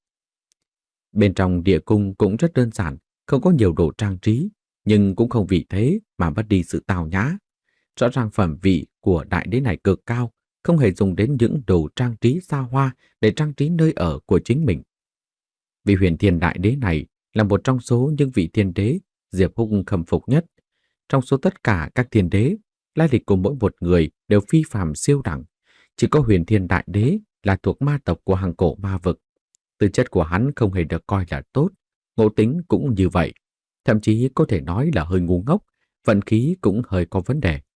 Bên trong địa cung cũng rất đơn giản, không có nhiều đồ trang trí, nhưng cũng không vì thế mà mất đi sự tào nhã. Rõ ràng phẩm vị của đại đế này cực cao, không hề dùng đến những đồ trang trí xa hoa để trang trí nơi ở của chính mình. Vị Huyền Thiên Đại Đế này là một trong số những vị thiên đế Diệp Húc khâm phục nhất. Trong số tất cả các thiên đế, lai lịch của mỗi một người đều phi phàm siêu đẳng. Chỉ có Huyền Thiên Đại Đế là thuộc ma tộc của hàng cổ ma vực. Tư chất của hắn không hề được coi là tốt, ngộ tính cũng như vậy. Thậm chí có thể nói là hơi ngu ngốc, vận khí cũng hơi có vấn đề.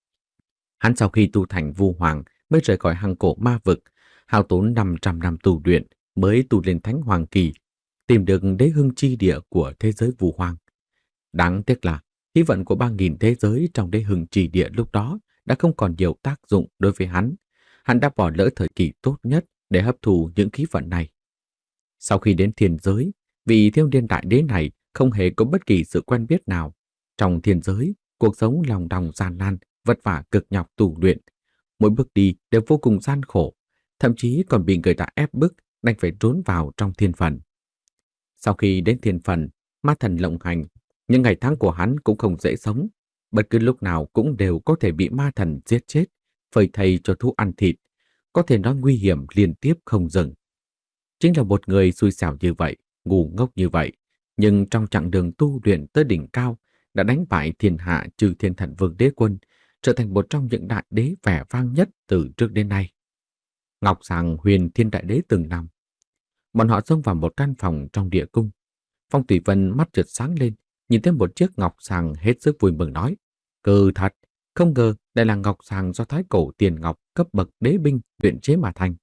Hắn sau khi tu thành Vu Hoàng mới rời khỏi hàng cổ ma vực, hao tốn năm trăm năm tu luyện mới tu lên Thánh Hoàng Kỳ, tìm được đế hưng chi địa của thế giới Vu Hoàng. Đáng tiếc là khí vận của ba nghìn thế giới trong đế hưng chi địa lúc đó đã không còn nhiều tác dụng đối với hắn. Hắn đã bỏ lỡ thời kỳ tốt nhất để hấp thụ những khí vận này. Sau khi đến thiên giới, vị Thiên Điên Đại Đế này không hề có bất kỳ sự quen biết nào. Trong thiên giới, cuộc sống lòng đòng gian nan, vất vả cực nhọc tu luyện. Mỗi bước đi đều vô cùng gian khổ, thậm chí còn bị người ta ép bức, đành phải trốn vào trong thiên phần. Sau khi đến thiên phần, ma thần lộng hành, những ngày tháng của hắn cũng không dễ sống. Bất cứ lúc nào cũng đều có thể bị ma thần giết chết, phơi thây cho thú ăn thịt, có thể nói nguy hiểm liên tiếp không dừng. Chính là một người xui xẻo như vậy, ngu ngốc như vậy, nhưng trong chặng đường tu luyện tới đỉnh cao đã đánh bại thiên hạ Chư Thiên Thần Vương Đế Quân, trở thành một trong những đại đế vẻ vang nhất từ trước đến nay. Ngọc Sàng Huyền Thiên Đại Đế từng nằm. Bọn họ xông vào một căn phòng trong địa cung. Phong Thủy Vân mắt chợt sáng lên, nhìn thấy một chiếc ngọc sàng hết sức vui mừng nói: "Cừ thật, không ngờ đây là ngọc sàng do thái cổ tiền ngọc cấp bậc đế binh luyện chế mà thành."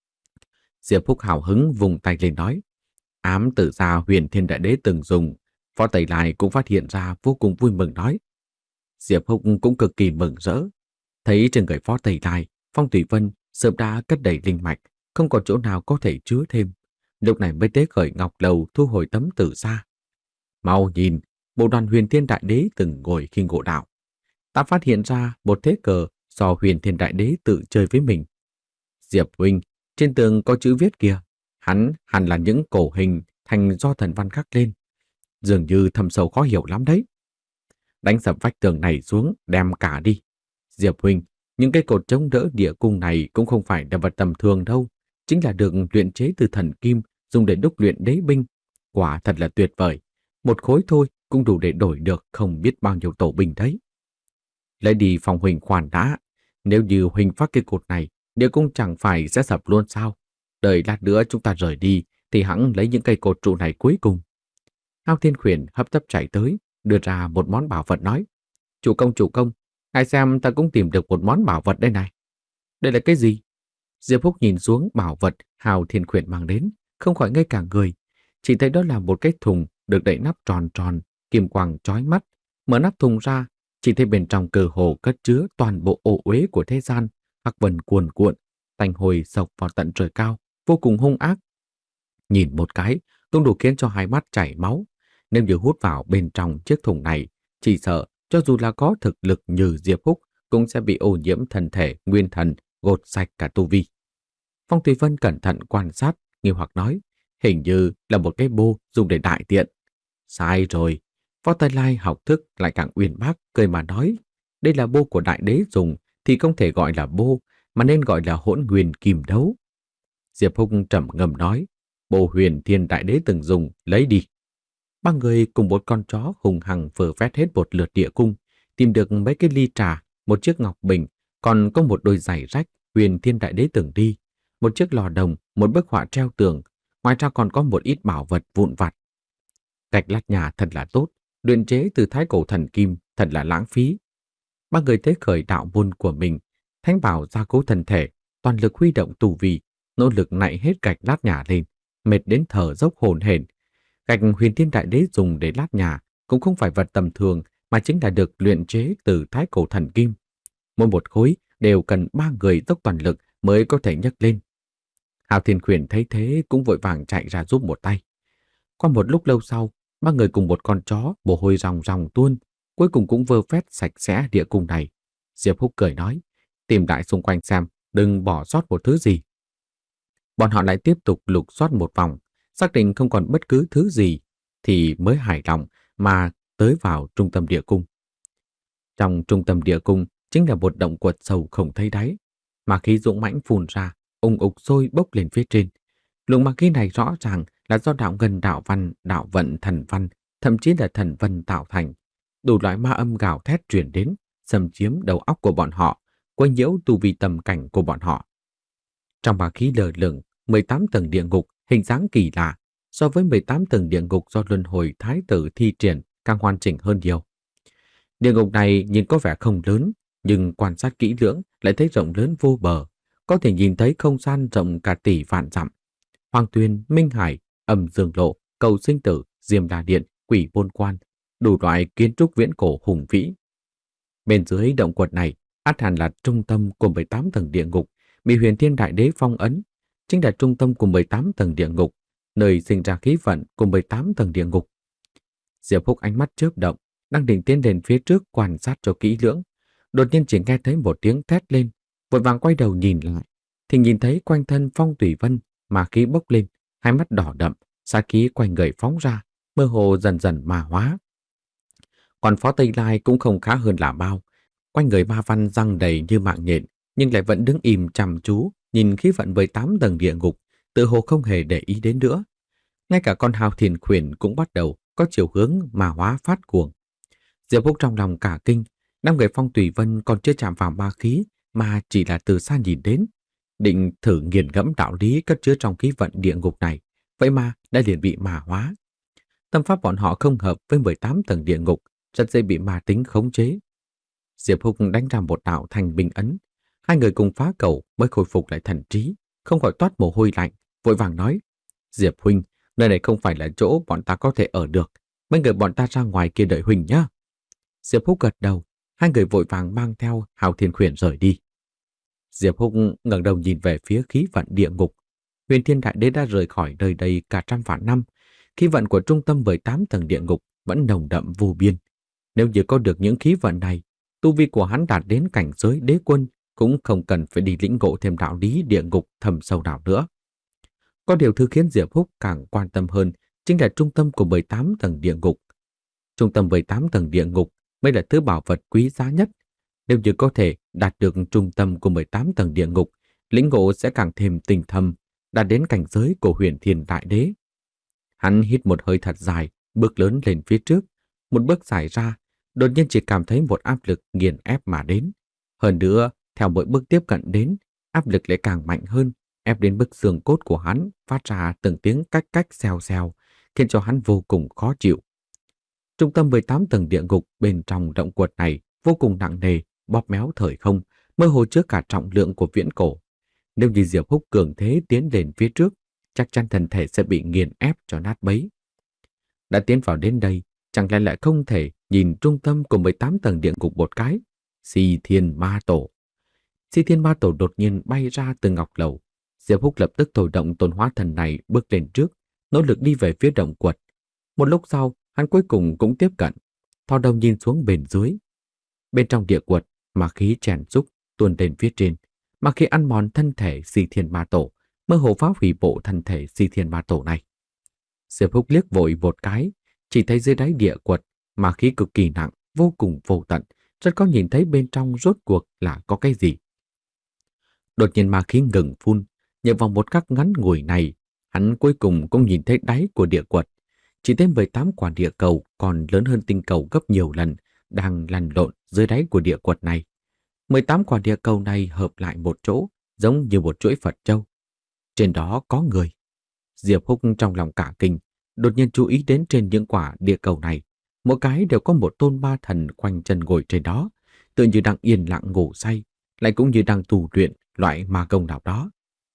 Diệp Húc hào hứng vùng tay lên nói: "Ám tử gia Huyền Thiên Đại Đế từng dùng." Phó Tẩy Lai cũng phát hiện ra, vô cùng vui mừng nói. Diệp Húc cũng cực kỳ mừng rỡ. Thấy trên người Phó Tẩy Lai, Phong Thủy Vân sớm đã cất đầy linh mạch, không còn chỗ nào có thể chứa thêm. Lúc này mới tế khởi ngọc lầu thu hồi tấm tử ra. "Mau nhìn, bộ đoàn Huyền Thiên Đại Đế từng ngồi khi ngộ đạo. Ta phát hiện ra một thế cờ do Huyền Thiên Đại Đế tự chơi với mình. Diệp huynh, trên tường có chữ viết kìa, hắn hẳn là những cổ hình thành do thần văn khắc lên. Dường như thâm sâu khó hiểu lắm đấy. Đánh sập vách tường này xuống, đem cả đi. Diệp huynh, những cái cột chống đỡ địa cung này cũng không phải là vật tầm thường đâu, chính là được luyện chế từ thần kim, dùng để đúc luyện đế binh. Quả thật là tuyệt vời. Một khối thôi cũng đủ để đổi được không biết bao nhiêu tổ binh đấy. Lấy đi phòng huynh khoản đã. Nếu như huynh phát cái cột này, địa cung chẳng phải sẽ sập luôn sao? Đợi lát nữa chúng ta rời đi, thì hắn lấy những cây cột trụ này cuối cùng. Hao Thiên Khuyển hấp tấp chạy tới, đưa ra một món bảo vật nói. Chủ công, chủ công, ngài xem ta cũng tìm được một món bảo vật đây này. Đây là cái gì? Diệp Húc nhìn xuống bảo vật Hao Thiên Khuyển mang đến, không khỏi ngây cả người. Chỉ thấy đó là một cái thùng được đậy nắp tròn tròn, kim quang chói mắt. Mở nắp thùng ra, chỉ thấy bên trong cơ hồ cất chứa toàn bộ ô uế của thế gian, hắc vân cuồn cuộn, tanh hôi sộc vào tận trời cao, vô cùng hung ác. Nhìn một cái, cũng đủ khiến cho hai mắt chảy máu. Nếu như hút vào bên trong chiếc thùng này, chỉ sợ cho dù là có thực lực như Diệp Húc cũng sẽ bị ô nhiễm thân thể nguyên thần, gột sạch cả tu vi. Phong Thủy Vân cẩn thận quan sát, nghi hoặc nói, hình như là một cái bô dùng để đại tiện. Sai rồi. Phó Tây Lai học thức lại càng uyên bác, cười mà nói, đây là bô của đại đế dùng thì không thể gọi là bô, mà nên gọi là hỗn nguyên kim đấu. Diệp Húc trầm ngâm nói, bô Huyền Thiên Đại Đế từng dùng, lấy đi. Ba người cùng một con chó hùng hằng phờ vét hết một lượt địa cung, tìm được mấy cái ly trà, một chiếc ngọc bình, còn có một đôi giày rách Huyền Thiên Đại Đế từng đi, một chiếc lò đồng, một bức họa treo tường, ngoài ra còn có một ít bảo vật vụn vặt. Gạch lát nhà thật là tốt, luyện chế từ thái cổ thần kim thật là lãng phí. Ba người thấy khởi đạo môn của mình, thánh bảo gia cố thân thể, toàn lực huy động tù vi, nỗ lực nạy hết gạch lát nhà lên, mệt đến thở dốc hổn hển. Gạch Huyền Thiên Đại Đế dùng để lát nhà cũng không phải vật tầm thường, mà chính là được luyện chế từ thái cổ thần kim. Mỗi một khối đều cần ba người dốc toàn lực mới có thể nhấc lên. Hao Thiên Khuyển thấy thế cũng vội vàng chạy ra giúp một tay. Qua một lúc lâu sau, ba người cùng một con chó mồ hôi ròng ròng tuôn, cuối cùng cũng vơ vét sạch sẽ địa cung này. Diệp Húc cười nói, tìm đại xung quanh xem, đừng bỏ sót một thứ gì. Bọn họ lại tiếp tục lục soát một vòng, xác định không còn bất cứ thứ gì, thì mới hài lòng mà tới vào trung tâm địa cung. Trong trung tâm địa cung chính là một động quật sâu không thấy đáy, mà khí dũng mãnh phun ra, ùng ục sôi bốc lên phía trên. Luồng ma khí này rõ ràng là do đạo ngân, đạo văn, đạo vận, thần văn, thậm chí là thần vân tạo thành. Đủ loại ma âm gào thét truyền đến, xâm chiếm đầu óc của bọn họ, quấy nhiễu tu vi tầm cảnh của bọn họ. Trong ma khí lờ lửng, mười tám tầng địa ngục hình dáng kỳ lạ, so với mười tám tầng địa ngục do luân hồi thái tử thi triển càng hoàn chỉnh hơn nhiều. Địa ngục này nhìn có vẻ không lớn, nhưng quan sát kỹ lưỡng lại thấy rộng lớn vô bờ, có thể nhìn thấy không gian rộng cả tỷ vạn dặm. Hoàng Tuyền, Minh Hải, Âm Dương Lộ, Cầu Sinh Tử, Diêm La Điện, Quỷ Môn Quan, đủ loại kiến trúc viễn cổ hùng vĩ. Bên dưới động quật này, ắt hẳn là trung tâm của mười tám tầng địa ngục, bị Huyền Thiên Đại Đế phong ấn, chính là trung tâm của mười tám tầng địa ngục, nơi sinh ra khí vận của mười tám tầng địa ngục. Diệp Húc ánh mắt chớp động, đang định tiến đến phía trước quan sát cho kỹ lưỡng, đột nhiên chỉ nghe thấy một tiếng thét lên, vội vàng quay đầu nhìn lại, thì nhìn thấy quanh thân Phong Thủy Vân ma khí bốc lên, hai mắt đỏ đậm, sát khí quanh người phóng ra, mơ hồ dần dần ma hóa. Còn Phó Tây Lai cũng không khá hơn là bao, quanh người ma văn răng đầy như mạng nhện, nhưng lại vẫn đứng im chăm chú, nhìn khí vận mười tám tầng địa ngục, tự hồ không hề để ý đến nữa. Ngay cả con Hao Thiên Khuyển cũng bắt đầu có chiều hướng ma hóa phát cuồng. Diệp Húc trong lòng cả kinh, năm người Phong Thủy Vân còn chưa chạm vào ma khí, mà chỉ là từ xa nhìn đến, định thử nghiền ngẫm đạo lý cất chứa trong khí vận địa ngục này, vậy mà đã liền bị ma hóa. Tâm pháp bọn họ không hợp với mười tám tầng địa ngục, rất dễ bị ma tính khống chế. Diệp Húc đánh ra một đạo thành bình ấn, hai người cùng phá cầu mới khôi phục lại thần trí, không khỏi toát mồ hôi lạnh, vội vàng nói, Diệp huynh, nơi này không phải là chỗ bọn ta có thể ở được, mấy người bọn ta ra ngoài kia đợi huynh nhá. Diệp Húc gật đầu, hai người vội vàng mang theo Hao Thiên Khuyển rời đi. Diệp Húc ngẩng đầu nhìn về phía khí vận địa ngục. Huyền Thiên Đại Đế đã rời khỏi nơi đây cả trăm vạn năm, khí vận của trung tâm mười tám tầng địa ngục vẫn nồng đậm vô biên. Nếu như có được những khí vận này, Tu vi của hắn đạt đến cảnh giới đế quân, cũng không cần phải đi lĩnh ngộ thêm đạo lý địa ngục thầm sâu nào nữa. Có điều thứ khiến Diệp Húc càng quan tâm hơn chính là trung tâm của mười tám tầng địa ngục. Trung tâm mười tám tầng địa ngục mới là thứ bảo vật quý giá nhất. Nếu như có thể đạt được trung tâm của mười tám tầng địa ngục, lĩnh ngộ sẽ càng thêm tinh thâm, đạt đến cảnh giới của Huyền Thiên Đại Đế. Hắn hít một hơi thật dài, bước lớn lên phía trước. Một bước dài ra, đột nhiên chỉ cảm thấy một áp lực nghiền ép mà đến. Hơn nữa, theo mỗi bước tiếp cận đến, áp lực lại càng mạnh hơn, ép đến bức xương cốt của hắn phát ra từng tiếng cách cách xèo xèo, khiến cho hắn vô cùng khó chịu. Trung tâm mười tám tầng địa ngục bên trong động quật này vô cùng nặng nề, bóp méo thời không, mơ hồ chứa cả trọng lượng của viễn cổ. Nếu như Diệp Húc cường thế tiến lên phía trước, chắc chắn thân thể sẽ bị nghiền ép cho nát bấy. Đã tiến vào đến đây, chẳng lẽ lại không thể nhìn trung tâm của mười tám tầng địa ngục một cái? Si Thiên Ma Tổ. Si Thiên Ma Tổ đột nhiên bay ra từ ngọc lầu. Diệp Húc lập tức thổi động tôn hóa thần này bước lên trước, nỗ lực đi về phía động quật. Một lúc sau, hắn cuối cùng cũng tiếp cận, thò đầu nhìn xuống bên dưới. Bên trong địa quật, ma khí chèn xúc tuôn lên phía trên, ma khí ăn mòn thân thể Si Thiên Ma Tổ, mơ hồ phá hủy bộ thân thể Si Thiên Ma Tổ này. Diệp Húc liếc vội một cái, chỉ thấy dưới đáy địa quật, ma khí cực kỳ nặng, vô cùng vô tận, rất có nhìn thấy bên trong rốt cuộc là có cái gì. Đột nhiên ma khí ngừng phun, nhờ vào một khắc ngắn ngủi này, hắn cuối cùng cũng nhìn thấy đáy của địa quật. Chỉ thấy mười tám quả địa cầu còn lớn hơn tinh cầu gấp nhiều lần đang lăn lộn dưới đáy của địa quật này. mười tám quả địa cầu này hợp lại một chỗ, giống như một chuỗi Phật châu. Trên đó có người. Diệp Húc trong lòng cả kinh, đột nhiên chú ý đến trên những quả địa cầu này, mỗi cái đều có một tôn ma thần quanh chân ngồi trên đó, tựa như đang yên lặng ngủ say, lại cũng như đang tu luyện loại ma công nào đó.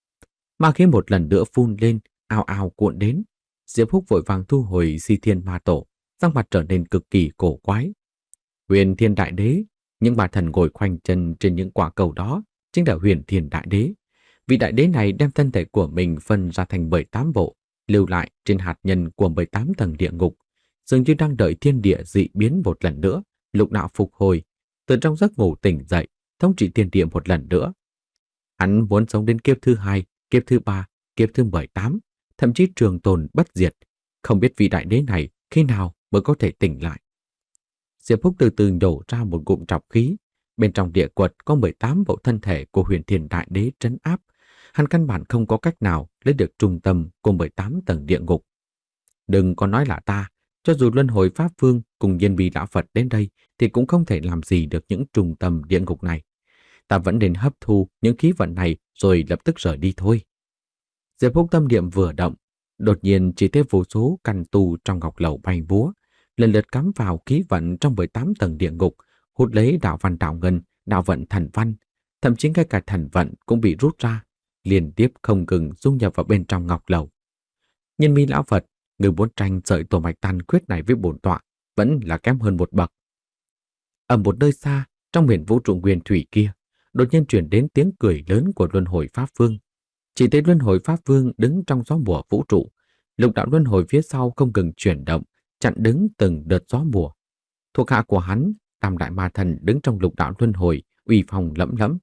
Ma khí một lần nữa phun lên, ào ào cuộn đến. Diệp Húc vội vàng thu hồi Si Thiên Ma Tổ, sắc mặt trở nên cực kỳ cổ quái. Huyền Thiên Đại Đế, những ma thần ngồi khoanh chân trên những quả cầu đó chính là Huyền Thiên Đại Đế. Vị đại đế này đem thân thể của mình phân ra thành mười tám bộ, lưu lại trên hạt nhân của mười tám tầng địa ngục, dường như đang đợi thiên địa dị biến một lần nữa, lục đạo phục hồi, từ trong giấc ngủ tỉnh dậy, thống trị thiên địa một lần nữa. Hắn muốn sống đến kiếp thứ hai, kiếp thứ ba, kiếp thứ mười tám, thậm chí trường tồn bất diệt, không biết vị đại đế này khi nào mới có thể tỉnh lại. Diệp Húc từ từ nhổ ra một ngụm trọc khí, bên trong địa quật có mười tám bộ thân thể của Huyền Thiên Đại Đế trấn áp, hắn căn bản không có cách nào lấy được trung tâm của mười tám tầng địa ngục. Đừng có nói là ta, cho dù Luân Hồi Pháp Vương cùng Nhiên Bi Lão Phật đến đây thì cũng không thể làm gì được những trung tâm địa ngục này. Ta vẫn nên hấp thu những khí vận này rồi lập tức rời đi thôi. Diệp Húc tâm niệm vừa động, đột nhiên chỉ thấy vô số căn tu trong ngọc lầu bay múa, lần lượt cắm vào khí vận trong mười tám tầng địa ngục, hút lấy đạo văn đạo ngân, đạo vận thần văn, thậm chí ngay cả thần vận cũng bị rút ra, liên tiếp không ngừng dung nhập vào bên trong ngọc lầu. Nhiên Mi Lão Phật, người muốn tranh sợi tổ mạch tàn khuyết này với bổn tọa vẫn là kém hơn một bậc. Ở một nơi xa, trong miền vũ trụ nguyên thủy kia, đột nhiên truyền đến tiếng cười lớn của Luân Hồi Pháp Vương. Chỉ thấy Luân Hồi Pháp Vương đứng trong gió mùa vũ trụ, lục đạo luân hồi phía sau không ngừng chuyển động, chặn đứng từng đợt gió mùa. Thuộc hạ của hắn, Tam Đại Ma Thần đứng trong lục đạo luân hồi, uy phong lẫm lẫm.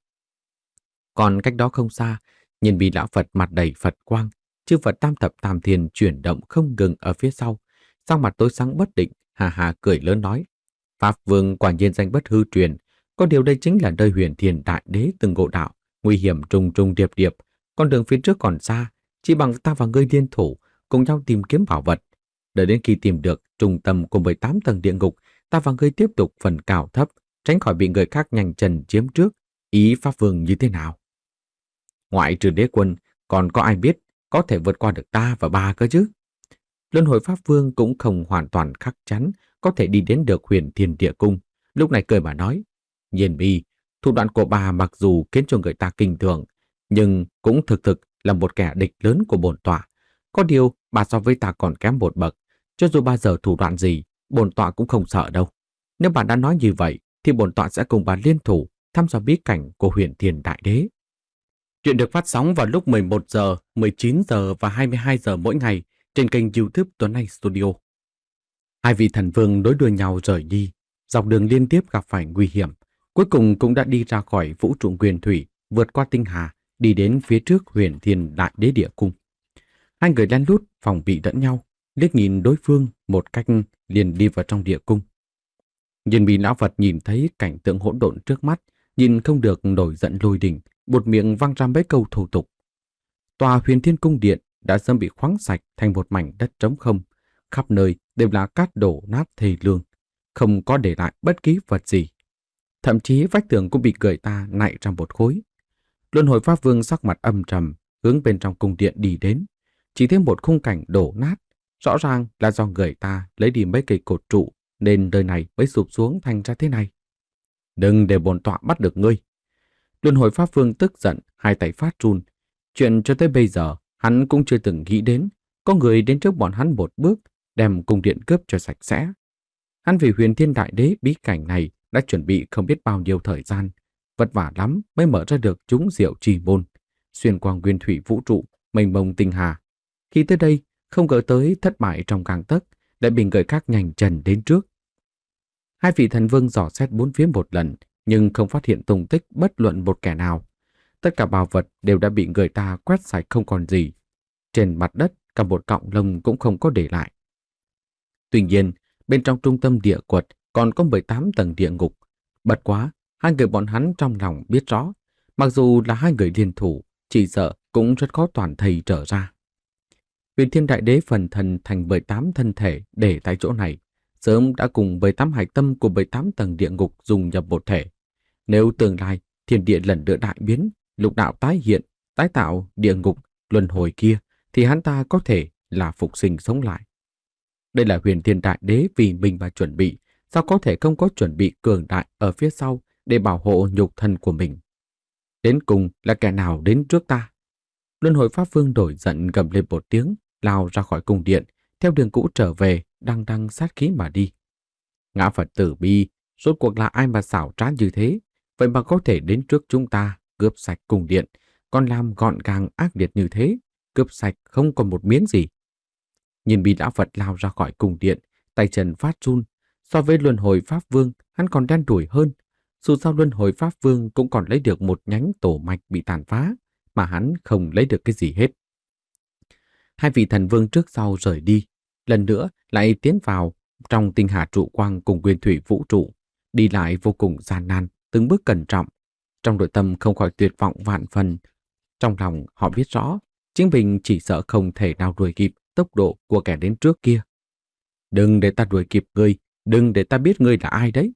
Còn cách đó không xa, Nhiên Bi Lão Phật mặt đầy Phật quang, chư Phật Tam Thập Tam Thiên chuyển động không ngừng ở phía sau, sắc mặt tối sáng bất định, hà hà cười lớn nói: Pháp Vương quả nhiên danh bất hư truyền, có điều đây chính là nơi Huyền Thiên Đại Đế từng ngộ đạo, nguy hiểm trùng trùng điệp điệp, con đường phía trước còn xa, chỉ bằng ta và ngươi liên thủ, cùng nhau tìm kiếm bảo vật. Đợi đến khi tìm được trung tâm của mười tám tầng địa ngục, ta và ngươi tiếp tục phần cao thấp, tránh khỏi bị người khác nhanh chân chiếm trước. Ý Pháp Vương như thế nào? Ngoại trừ đế quân, còn có ai biết có thể vượt qua được ta và ba cơ chứ? Luân Hồi Pháp Vương cũng không hoàn toàn khắc chắn có thể đi đến được Huyền Thiên Địa Cung, lúc này cười mà nói: Nhiên Bi, thủ đoạn của bà mặc dù khiến cho người ta kinh thường, nhưng cũng thực thực là một kẻ địch lớn của bổn tọa. Có điều bà so với ta còn kém một bậc, cho dù bà giờ thủ đoạn gì, bổn tọa cũng không sợ đâu. Nếu bà đã nói như vậy, thì bổn tọa sẽ cùng bà liên thủ thăm dò bí cảnh của Huyền Thiên Đại Đế. Chuyện được phát sóng vào lúc mười một giờ, mười chín giờ và hai mươi hai giờ mỗi ngày trên kênh YouTube Tuấn Anh Studio. Hai vị thần vương đối đuôi nhau rời đi, dọc đường liên tiếp gặp phải nguy hiểm, Cuối cùng cũng đã đi ra khỏi vũ trụ huyền thủy, vượt qua tinh hà, đi đến phía trước Huyền Thiên Đại Đế Địa Cung. Hai người lén lút phòng bị lẫn nhau, liếc nhìn đối phương một cách liền đi vào trong địa cung. Nhìn bị lão vật nhìn thấy cảnh tượng hỗn độn trước mắt, nhìn không được nổi giận lôi đình, buột miệng văng ra mấy câu thô tục. Tòa Huyền Thiên Cung Điện đã sớm bị khoáng sạch thành một mảnh đất trống không, khắp nơi đều là cát đổ nát thê lương, không có để lại bất kỳ vật gì. Thậm chí vách tường cũng bị người ta nạy ra một khối. Luân Hồi Pháp Vương sắc mặt âm trầm, hướng bên trong cung điện đi đến, chỉ thấy một khung cảnh đổ nát, rõ ràng là do người ta lấy đi mấy cây cột trụ nên nơi này mới sụp xuống thành ra thế này. Đừng để bổn tọa bắt được ngươi. Luân Hồi Pháp Vương tức giận, hai tay phát run. Chuyện cho tới bây giờ, hắn cũng chưa từng nghĩ đến có người đến trước bọn hắn một bước, đem cung điện cướp cho sạch sẽ. Hắn vì Huyền Thiên Đại Đế bí cảnh này đã chuẩn bị không biết bao nhiêu thời gian, vất vả lắm mới mở ra được chúng diệu trì môn, xuyên qua nguyên thủy vũ trụ, mênh mông tinh hà. Khi tới đây, không ngờ tới thất bại trong gang tấc, lại bị người khác nhanh chân đến trước. Hai vị thần vương dò xét bốn phía một lần, nhưng không phát hiện tung tích bất luận một kẻ nào. Tất cả bảo vật đều đã bị người ta quét sạch không còn gì. Trên mặt đất, cả một cọng lông cũng không có để lại. Tuy nhiên, bên trong trung tâm địa quật còn có mười tám tầng địa ngục. Bất quá, hai người bọn hắn trong lòng biết rõ, mặc dù là hai người liên thủ, chỉ sợ cũng rất khó toàn thây trở ra. Huyền Thiên Đại Đế phần thần thành mười tám thân thể để tại chỗ này, sớm đã cùng mười tám hải tâm của mười tám tầng địa ngục dùng nhập một thể. Nếu tương lai thiên địa lần nữa đại biến, lục đạo tái hiện, tái tạo địa ngục luân hồi kia, thì hắn ta có thể là phục sinh sống lại. Đây là Huyền Thiên Đại Đế vì mình mà chuẩn bị, sao có thể không có chuẩn bị cường đại ở phía sau để bảo hộ nhục thân của mình. Đến cùng là kẻ nào đến trước ta? Luân Hồi Pháp Vương đổi giận gầm lên một tiếng, lao ra khỏi cung điện, theo đường cũ trở về, đăng đăng sát khí mà đi. Ngã Phật Tử Bi, rốt cuộc là ai mà xảo trá như thế, vậy mà có thể đến trước chúng ta, cướp sạch cung điện, còn làm gọn gàng ác liệt như thế, cướp sạch không còn một miếng gì. Nhìn bị lão Phật lao ra khỏi cung điện, tay chân phát run, so với Luân Hồi Pháp Vương, hắn còn đen đủi hơn. Dù sao Luân Hồi Pháp Vương cũng còn lấy được một nhánh tổ mạch bị tàn phá, mà hắn không lấy được cái gì hết. Hai vị thần vương trước sau rời đi, lần nữa lại tiến vào trong tinh hà trụ quang cùng nguyên thủy vũ trụ, đi lại vô cùng gian nan, từng bước cẩn trọng. Trong nội tâm không khỏi tuyệt vọng vạn phần. Trong lòng họ biết rõ, chính mình chỉ sợ không thể nào đuổi kịp tốc độ của kẻ đến trước kia. Đừng để ta đuổi kịp ngươi, đừng để ta biết ngươi là ai đấy.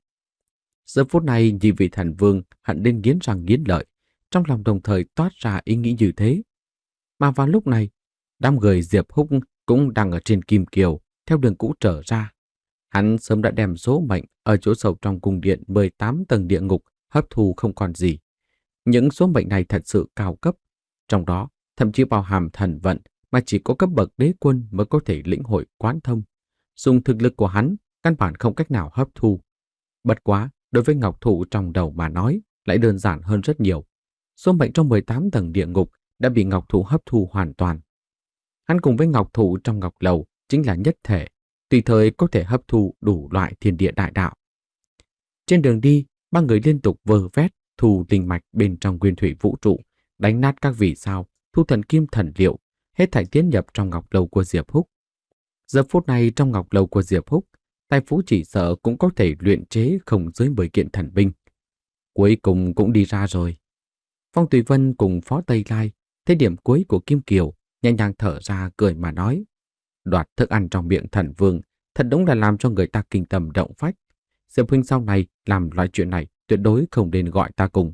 Giờ phút này nhị vị thần vương hận đến nghiến răng nghiến lợi, trong lòng đồng thời toát ra ý nghĩ như thế. Mà vào lúc này, đám người Diệp Húc cũng đang ở trên kim kiều, theo đường cũ trở ra. Hắn sớm đã đem số mệnh ở chỗ sâu trong cung điện mười tám tầng địa ngục hấp thu không còn gì. Những số mệnh này thật sự cao cấp, trong đó thậm chí bao hàm thần vận mà chỉ có cấp bậc đế quân mới có thể lĩnh hội quán thông. Dùng thực lực của hắn, căn bản không cách nào hấp thu. Bất quá, đối với ngọc thụ trong đầu mà nói, lại đơn giản hơn rất nhiều. Số mệnh trong mười tám tầng địa ngục đã bị ngọc thụ hấp thu hoàn toàn. Hắn cùng với ngọc thụ trong ngọc lầu chính là nhất thể, tùy thời có thể hấp thu đủ loại thiên địa đại đạo. Trên đường đi, ba người liên tục vơ vét, thu linh mạch bên trong nguyên thủy vũ trụ, đánh nát các vì sao, thu thần kim thần liệu, hết thảy tiến nhập trong ngọc lầu của Diệp Húc. Giờ phút này trong ngọc lầu của Diệp Húc, tài phú chỉ sợ cũng có thể luyện chế không dưới mười kiện thần binh. Cuối cùng cũng đi ra rồi. Phong Tùy Vân cùng Phó Tây Lai thấy điểm cuối của Kim Kiều, nhẹ nhàng thở ra cười mà nói: đoạt thức ăn trong miệng thần vương, thật đúng là làm cho người ta kinh tâm động phách. Diệp huynh sau này làm loại chuyện này tuyệt đối không nên gọi ta cùng.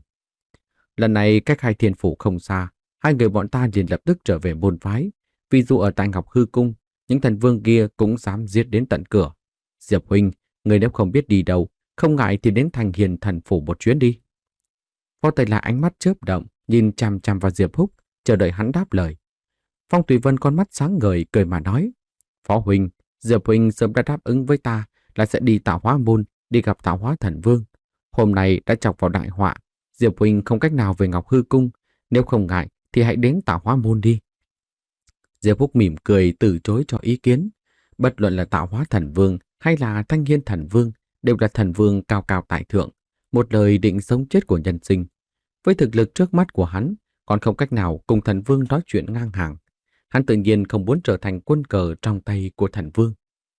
Lần này cách hai thiên phủ không xa, hai người bọn ta liền lập tức trở về môn phái. Vì dù ở tại Ngọc Hư Cung, những thần vương kia cũng dám giết đến tận cửa. Diệp huynh, người nếu không biết đi đâu, không ngại thì đến Thành Hiền thần phủ một chuyến đi. Phó Tây Lai ánh mắt chớp động, nhìn chằm chằm vào Diệp Húc, chờ đợi hắn đáp lời. Phong Tùy Vân con mắt sáng ngời cười mà nói: Phó huynh, Diệp huynh sớm đã đáp ứng với ta là sẽ đi Tạo Hóa môn, đi gặp Tạo Hóa thần vương. Hôm nay đã chọc vào đại họa, Diệp huynh không cách nào về Ngọc Hư Cung, nếu không ngại thì hãy đến Tạo Hóa môn đi. Diệp Húc mỉm cười từ chối cho ý kiến. Bất luận là Tạo Hóa thần vương hay là Thanh Hiên thần vương đều là thần vương cao cao tại thượng, một lời định sống chết của nhân sinh. Với thực lực trước mắt của hắn, còn không cách nào cùng thần vương nói chuyện ngang hàng. Hắn tự nhiên không muốn trở thành quân cờ trong tay của thần vương.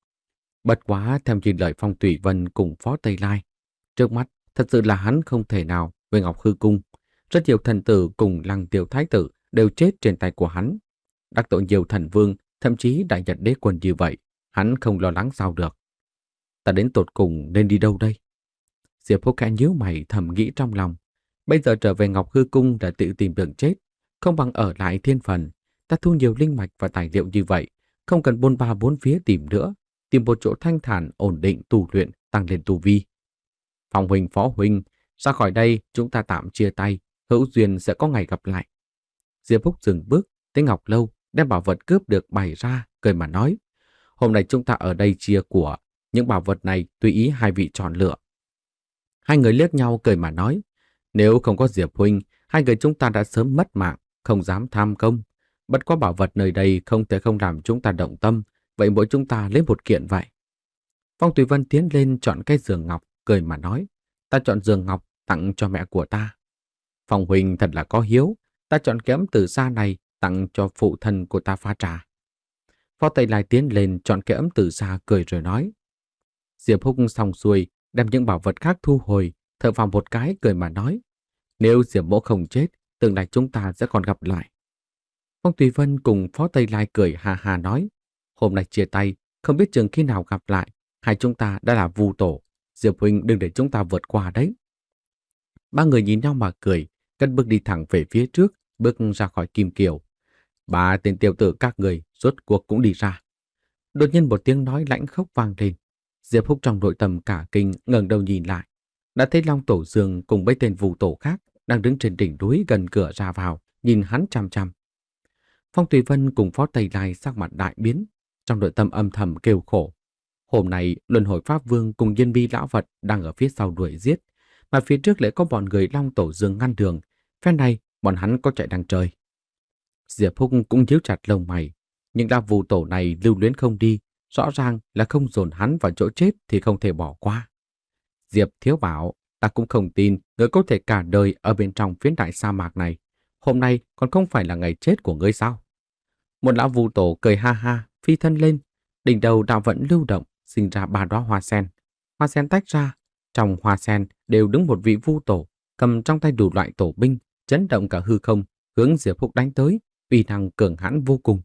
Bất quá theo như lời Phong Thủy Vân cùng Phó Tây Lai, trước mắt thật sự là hắn không thể nào với Ngọc Hư Cung. Rất nhiều thần tử cùng Lăng Tiêu Thái tử đều chết trên tay của hắn. Đắc tội nhiều thần vương, thậm chí đại nhật đế quân như vậy, hắn không lo lắng sao được. Ta đến tột cùng nên đi đâu đây? Diệp Húc khẽ nhíu mày thầm nghĩ trong lòng. Bây giờ trở về Ngọc Hư Cung đã tự tìm đường chết, không bằng ở lại thiên phần. Ta thu nhiều linh mạch và tài liệu như vậy, không cần bôn ba bốn phía tìm nữa, tìm một chỗ thanh thản, ổn định tu luyện, tăng lên tu vi. Phong huynh, Phó huynh, ra khỏi đây chúng ta tạm chia tay, hữu duyên sẽ có ngày gặp lại. Diệp Húc dừng bước, tới Ngọc Lâu, đem bảo vật cướp được bày ra, cười mà nói. Hôm nay chúng ta ở đây chia của, những bảo vật này tùy ý hai vị chọn lựa. Hai người liếc nhau cười mà nói. Nếu không có Diệp huynh, hai người chúng ta đã sớm mất mạng, không dám tham công. Bất quá bảo vật nơi đây không thể không làm chúng ta động tâm, vậy mỗi chúng ta lấy một kiện vậy. Phong Thủy Vân tiến lên chọn cái giường ngọc, cười mà nói. Ta chọn giường ngọc tặng cho mẹ của ta. Phong huynh thật là có hiếu, ta chọn kém từ xa này tặng cho phụ thân của ta pha trà. Phó Tây Lai tiến lên chọn cái ấm từ xa cười rồi nói. Diệp Húc xong xuôi, đem những bảo vật khác thu hồi, thở vào một cái cười mà nói. Nếu Diệp mỗ không chết, tương lai chúng ta sẽ còn gặp lại. Phong Tùy Vân cùng Phó Tây Lai cười hà hà nói. Hôm nay chia tay, không biết chừng khi nào gặp lại, hai chúng ta đã là vu tổ. Diệp huynh đừng để chúng ta vượt qua đấy. Ba người nhìn nhau mà cười, cất bước đi thẳng về phía trước, bước ra khỏi Kim Kiều. Ba tên tiểu tử các người rốt cuộc cũng đi ra. Đột nhiên một tiếng nói lãnh khốc vang lên. Diệp Húc trong nội tâm cả kinh ngẩng đầu nhìn lại, đã thấy Long Tổ Dương cùng mấy tên vu tổ khác đang đứng trên đỉnh núi gần cửa ra vào, nhìn hắn chằm chằm. Phong Tùy Vân cùng Phó Tây Lai sắc mặt đại biến, trong nội tâm âm thầm kêu khổ. Hôm nay Luân Hồi Pháp Vương cùng Yên Bi lão vật đang ở phía sau đuổi giết, mà phía trước lại có bọn người Long Tổ Dương ngăn đường. Phen này bọn hắn có chạy đang trời. Diệp Húc cũng nhíu chặt lông mày, nhưng đám vu tổ này lưu luyến không đi, rõ ràng là không dồn hắn vào chỗ chết thì không thể bỏ qua. Diệp Thiếu bảo, ta cũng không tin ngươi có thể cả đời ở bên trong phiến đại sa mạc này. Hôm nay còn không phải là ngày chết của ngươi sao? Một lão vu tổ cười ha ha, phi thân lên, đỉnh đầu đạo vận lưu động, sinh ra ba đóa hoa sen. Hoa sen tách ra, trong hoa sen đều đứng một vị vu tổ, cầm trong tay đủ loại tổ binh, chấn động cả hư không, hướng Diệp Húc đánh tới, uy năng cường hãn vô cùng.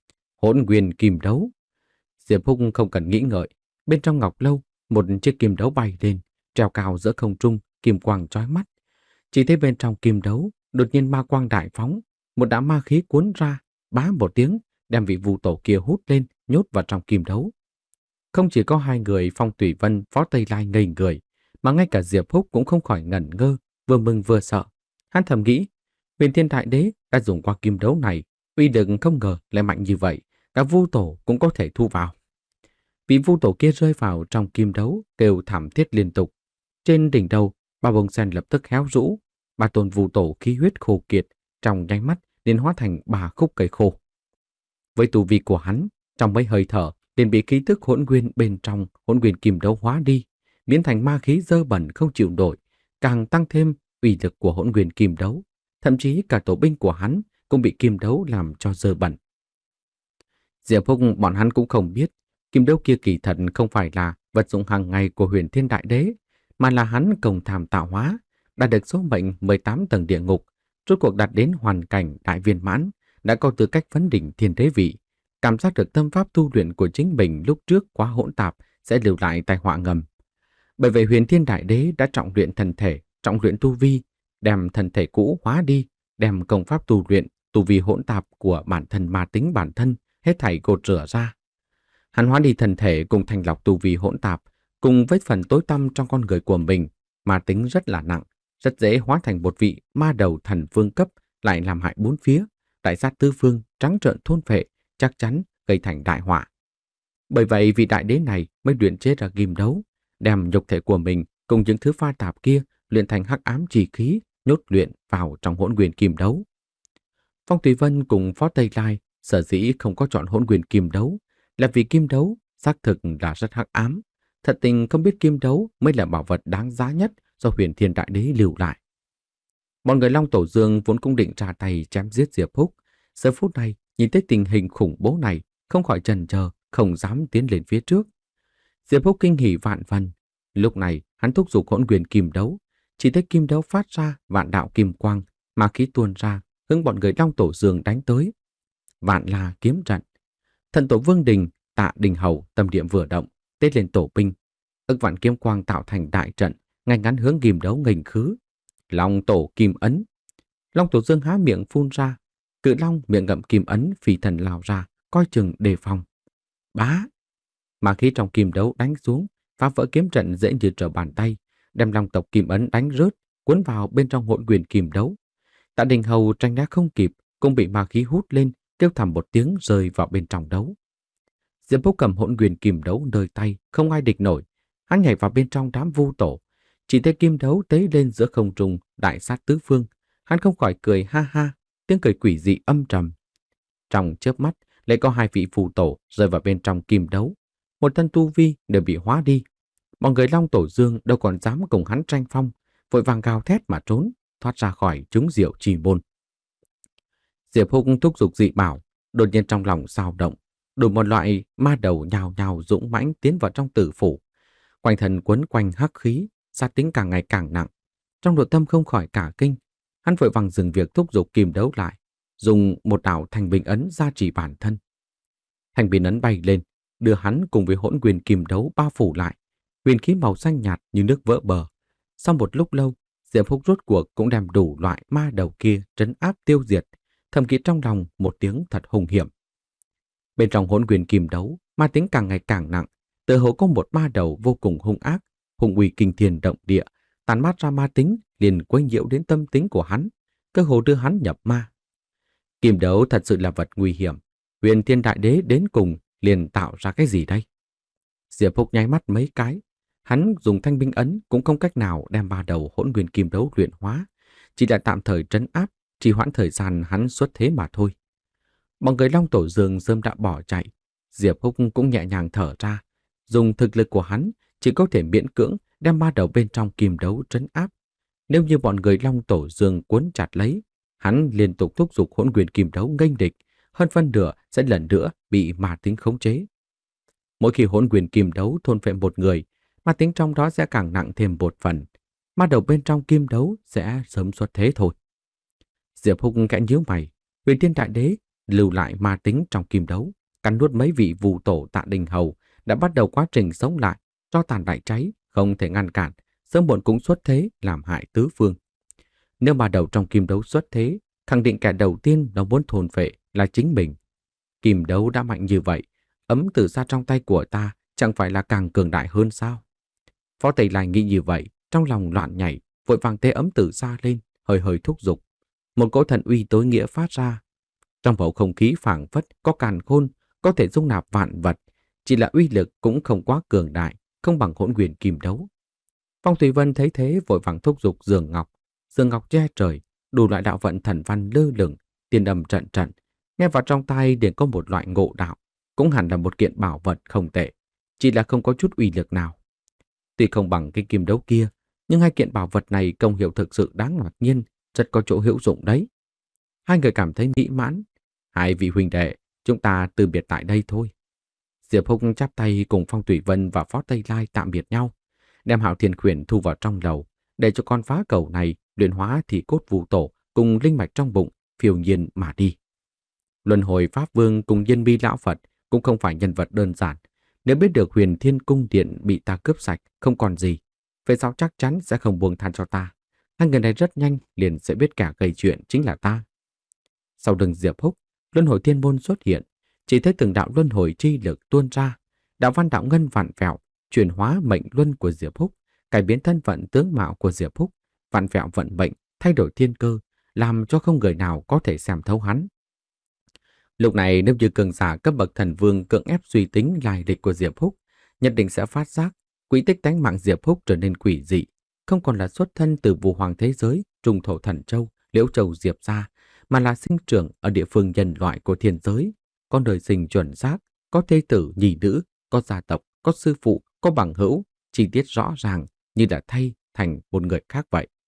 Hỗn Nguyên Kim Đấu. Diệp Húc không cần nghĩ ngợi, bên trong ngọc lâu, một chiếc kim đấu bay lên, treo cao giữa không trung, kim quang chói mắt. Chỉ thấy bên trong kim đấu, đột nhiên ma quang đại phóng, một đám ma khí cuốn ra, bá một tiếng, đem vị vu tổ kia hút lên, nhốt vào trong kim đấu. Không chỉ có hai người Phong Thủy Vân, Phó Tây Lai ngây người, mà ngay cả Diệp Húc cũng không khỏi ngẩn ngơ, vừa mừng vừa sợ. Hắn thầm nghĩ, Huyền Thiên Đại Đế đã dùng qua kim đấu này, uy lực không ngờ lại mạnh như vậy, cả vu tổ cũng có thể thu vào. Vị vu tổ kia rơi vào trong kim đấu, kêu thảm thiết liên tục. Trên đỉnh đầu, ba bông sen lập tức héo rũ, ba tôn vu tổ khí huyết khô kiệt, trong nháy mắt liền hóa thành ba khúc cây khô. Với tu vi của hắn, trong mấy hơi thở liền bị khí tức hỗn nguyên bên trong hỗn nguyên kim đấu hóa đi, biến thành ma khí dơ bẩn không chịu nổi, càng tăng thêm uy lực của hỗn nguyên kim đấu. Thậm chí cả tổ binh của hắn cũng bị kim đấu làm cho dơ bẩn. Diệp Húc bọn hắn cũng không biết, kim đấu kia kỳ thật không phải là vật dụng hàng ngày của Huyền Thiên Đại Đế, mà là hắn công tham tạo hóa, đã được số mệnh mười tám tầng địa ngục, rốt cuộc đạt đến hoàn cảnh đại viên mãn, đã có tư cách vấn đỉnh thiên đế vị, cảm giác được tâm pháp tu luyện của chính mình lúc trước quá hỗn tạp sẽ lưu lại tai họa ngầm. Bởi vậy Huyền Thiên Đại Đế đã trọng luyện thân thể, trọng luyện tu vi, đem thân thể cũ hóa đi, đem công pháp tu luyện, tu vi hỗn tạp của bản thân ma tính bản thân hết thảy gột rửa ra. Hắn hóa đi thân thể cùng thanh lọc tu vi hỗn tạp, cùng với phần tối tăm trong con người của mình, ma tính rất là nặng, rất dễ hóa thành một vị ma đầu thần vương cấp, lại làm hại bốn phía, đại sát tứ phương, trắng trợn thôn phệ, chắc chắn gây thành đại họa. Bởi vậy vị đại đế này mới luyện chế ra kim đấu, đem nhục thể của mình cùng những thứ pha tạp kia luyện thành hắc ám chỉ khí, nhốt luyện vào trong hỗn nguyên kim đấu. Phong Thủy Vân cùng Phó Tây Lai sở dĩ không có chọn hỗn nguyên kim đấu là vì kim đấu xác thực là rất hắc ám. Thật tình không biết kim đấu mới là bảo vật đáng giá nhất do Huyền Thiên Đại Đế lưu lại. Bọn người Long Tổ Dương vốn cũng định ra tay chém giết Diệp Húc. Giờ phút này, nhìn thấy tình hình khủng bố này, không khỏi chần chờ, không dám tiến lên phía trước. Diệp Húc kinh hỉ vạn phần. Lúc này, hắn thúc giục hỗn quyền kim đấu. Chỉ thấy kim đấu phát ra vạn đạo kim quang, ma khí tuôn ra, hướng bọn người Long Tổ Dương đánh tới. Vạn là kiếm trận. Thần tổ Vương Đình, Tạ Đình Hầu, tâm điểm vừa động, tết lên tổ binh. Ức vạn kiếm quang tạo thành đại trận, ngay ngắn hướng kim đấu nghênh khứ. Long tổ kim ấn. Long Tổ Dương há miệng phun ra, cự long miệng ngậm kim ấn phi thần lao ra, coi chừng đề phòng. Bá! Mà khí trong kim đấu đánh xuống, phá vỡ kiếm trận dễ như trở bàn tay, đem long tộc kim ấn đánh rớt, cuốn vào bên trong hỗn quyền kim đấu. Tạ Đình Hầu tranh né không kịp, cũng bị ma khí hút lên, kêu thầm một tiếng rơi vào bên trong đấu. Diệp Húc cầm hỗn quyền kim đấu nơi tay, không ai địch nổi. Hắn nhảy vào bên trong đám vu tổ, chỉ thấy kim đấu tế lên giữa không trung, đại sát tứ phương. Hắn không khỏi cười ha ha, tiếng cười quỷ dị âm trầm. Trong chớp mắt, lại có hai vị phù tổ rơi vào bên trong kim đấu. Một thân tu vi đều bị hóa đi. Mọi người Long Tổ Dương đâu còn dám cùng hắn tranh phong, vội vàng gào thét mà trốn, thoát ra khỏi trúng diệu trì môn. Diệp Húc thúc giục dị bảo, đột nhiên trong lòng xao động, đủ một loại ma đầu nhào nhào dũng mãnh tiến vào trong tử phủ. Quanh thân quấn quanh hắc khí, sát tính càng ngày càng nặng. Trong nội tâm không khỏi cả kinh, hắn vội vàng dừng việc thúc giục kim đấu lại, dùng một đạo thành bình ấn gia trì bản thân. Thành bình ấn bay lên, đưa hắn cùng với hỗn quyền kim đấu bao phủ lại, huyền khí màu xanh nhạt như nước vỡ bờ. Sau một lúc lâu, Diệp Húc rốt cuộc cũng đem đủ loại ma đầu kia trấn áp tiêu diệt, thầm nghĩ trong lòng một tiếng thật hung hiểm. Bên trong hỗn quyền kim đấu, ma tính càng ngày càng nặng, tựa hồ có một ma đầu vô cùng hung ác, hung uy kinh thiên động địa, tàn mát ra ma tính liền quấy nhiễu đến tâm tính của hắn, cơ hồ đưa hắn nhập ma. Kim đấu thật sự là vật nguy hiểm, Huyền Thiên Đại Đế đến cùng liền tạo ra cái gì đây? Diệp Húc nháy mắt mấy cái, hắn dùng thanh binh ấn cũng không cách nào đem ba đầu hỗn nguyên kim đấu luyện hóa, chỉ là tạm thời trấn áp, trì hoãn thời gian hắn xuất thế mà thôi. Mọi người Long Tổ Dương sớm đã bỏ chạy, Diệp Húc cũng nhẹ nhàng thở ra, dùng thực lực của hắn chỉ có thể miễn cưỡng đem ba đầu bên trong kim đấu trấn áp. Nếu như bọn người Long Tổ Dương cuốn chặt lấy, hắn liên tục thúc giục hỗn nguyên kim đấu nghênh địch, hơn phân nửa sẽ lần nữa bị ma tính khống chế. Mỗi khi hỗn nguyên kim đấu thôn phệ một người, ma tính trong đó sẽ càng nặng thêm một phần, ma đầu bên trong kim đấu sẽ sớm xuất thế thôi. Diệp Húc khẽ nhíu mày, Huyền Thiên Đại Đế lưu lại ma tính trong kim đấu, cắn nuốt mấy vị vu tổ Tạ Đình Hầu đã bắt đầu quá trình sống lại, cho tàn đại cháy, không thể ngăn cản, sớm muộn cũng xuất thế làm hại tứ phương. Nếu ma đầu trong kim đấu xuất thế, khẳng định kẻ đầu tiên nó muốn thôn phệ là chính mình. Kim đấu đã mạnh như vậy, ấm tử sa trong tay của ta chẳng phải là càng cường đại hơn sao? Phó Tây Lai nghĩ như vậy, trong lòng loạn nhảy, vội vàng tê ấm tử sa lên, hơi hơi thúc giục. Một cỗ thần uy tối nghĩa phát ra. Trong bầu không khí phảng phất có càn khôn, có thể dung nạp vạn vật, chỉ là uy lực cũng không quá cường đại, không bằng hỗn nguyên kim đấu. Phong Thủy Vân thấy thế vội vàng thúc giục giường ngọc, giường ngọc che trời, đủ loại đạo vận thần văn lơ lửng, tiên âm trận trận, nghe vào trong tai liền có một loại ngộ đạo, cũng hẳn là một kiện bảo vật không tệ, chỉ là không có chút uy lực nào. Tuy không bằng cái kim đấu kia, nhưng hai kiện bảo vật này công hiệu thực sự đáng ngạc nhiên, rất có chỗ hữu dụng đấy. Hai người cảm thấy mỹ mãn. Hai vị huynh đệ, chúng ta từ biệt tại đây thôi. Diệp Húc chắp tay cùng Phong Thủy Vân và Phó Tây Lai tạm biệt nhau, đem Hạo Thiên Khuyển thu vào trong lầu, để cho con phá cầu này luyện hóa thì cốt vũ tổ cùng linh mạch trong bụng phiêu nhiên mà đi. Luân hồi Pháp Vương cùng Nhân Bi Lão Phật cũng không phải nhân vật đơn giản. Nếu biết được Huyền Thiên Cung Điện bị ta cướp sạch, không còn gì, về sau chắc chắn sẽ không buông than cho ta. Hai người này rất nhanh liền sẽ biết cả gây chuyện chính là ta. Sau lưng Diệp Húc, Luân hồi Thiên Môn xuất hiện, chỉ thấy từng đạo luân hồi chi lực tuôn ra, đạo văn đạo ngân vạn vẹo, chuyển hóa mệnh luân của Diệp Húc, cải biến thân phận tướng mạo của Diệp Húc, vạn vẹo vận mệnh, thay đổi thiên cơ, làm cho không người nào có thể xem thấu hắn. Lúc này nếu như cường giả cấp bậc thần vương cưỡng ép suy tính lai lịch của Diệp Húc, nhất định sẽ phát giác quỹ tích tánh mạng Diệp Húc trở nên quỷ dị, không còn là xuất thân từ vũ hoàng thế giới, trung thổ thần châu, liễu châu Diệp gia, mà là sinh trưởng ở địa phương nhân loại của thiên giới, có đời sinh chuẩn xác, có thê tử nhì nữ, có gia tộc, có sư phụ, có bằng hữu, chi tiết rõ ràng như là thay thành một người khác vậy.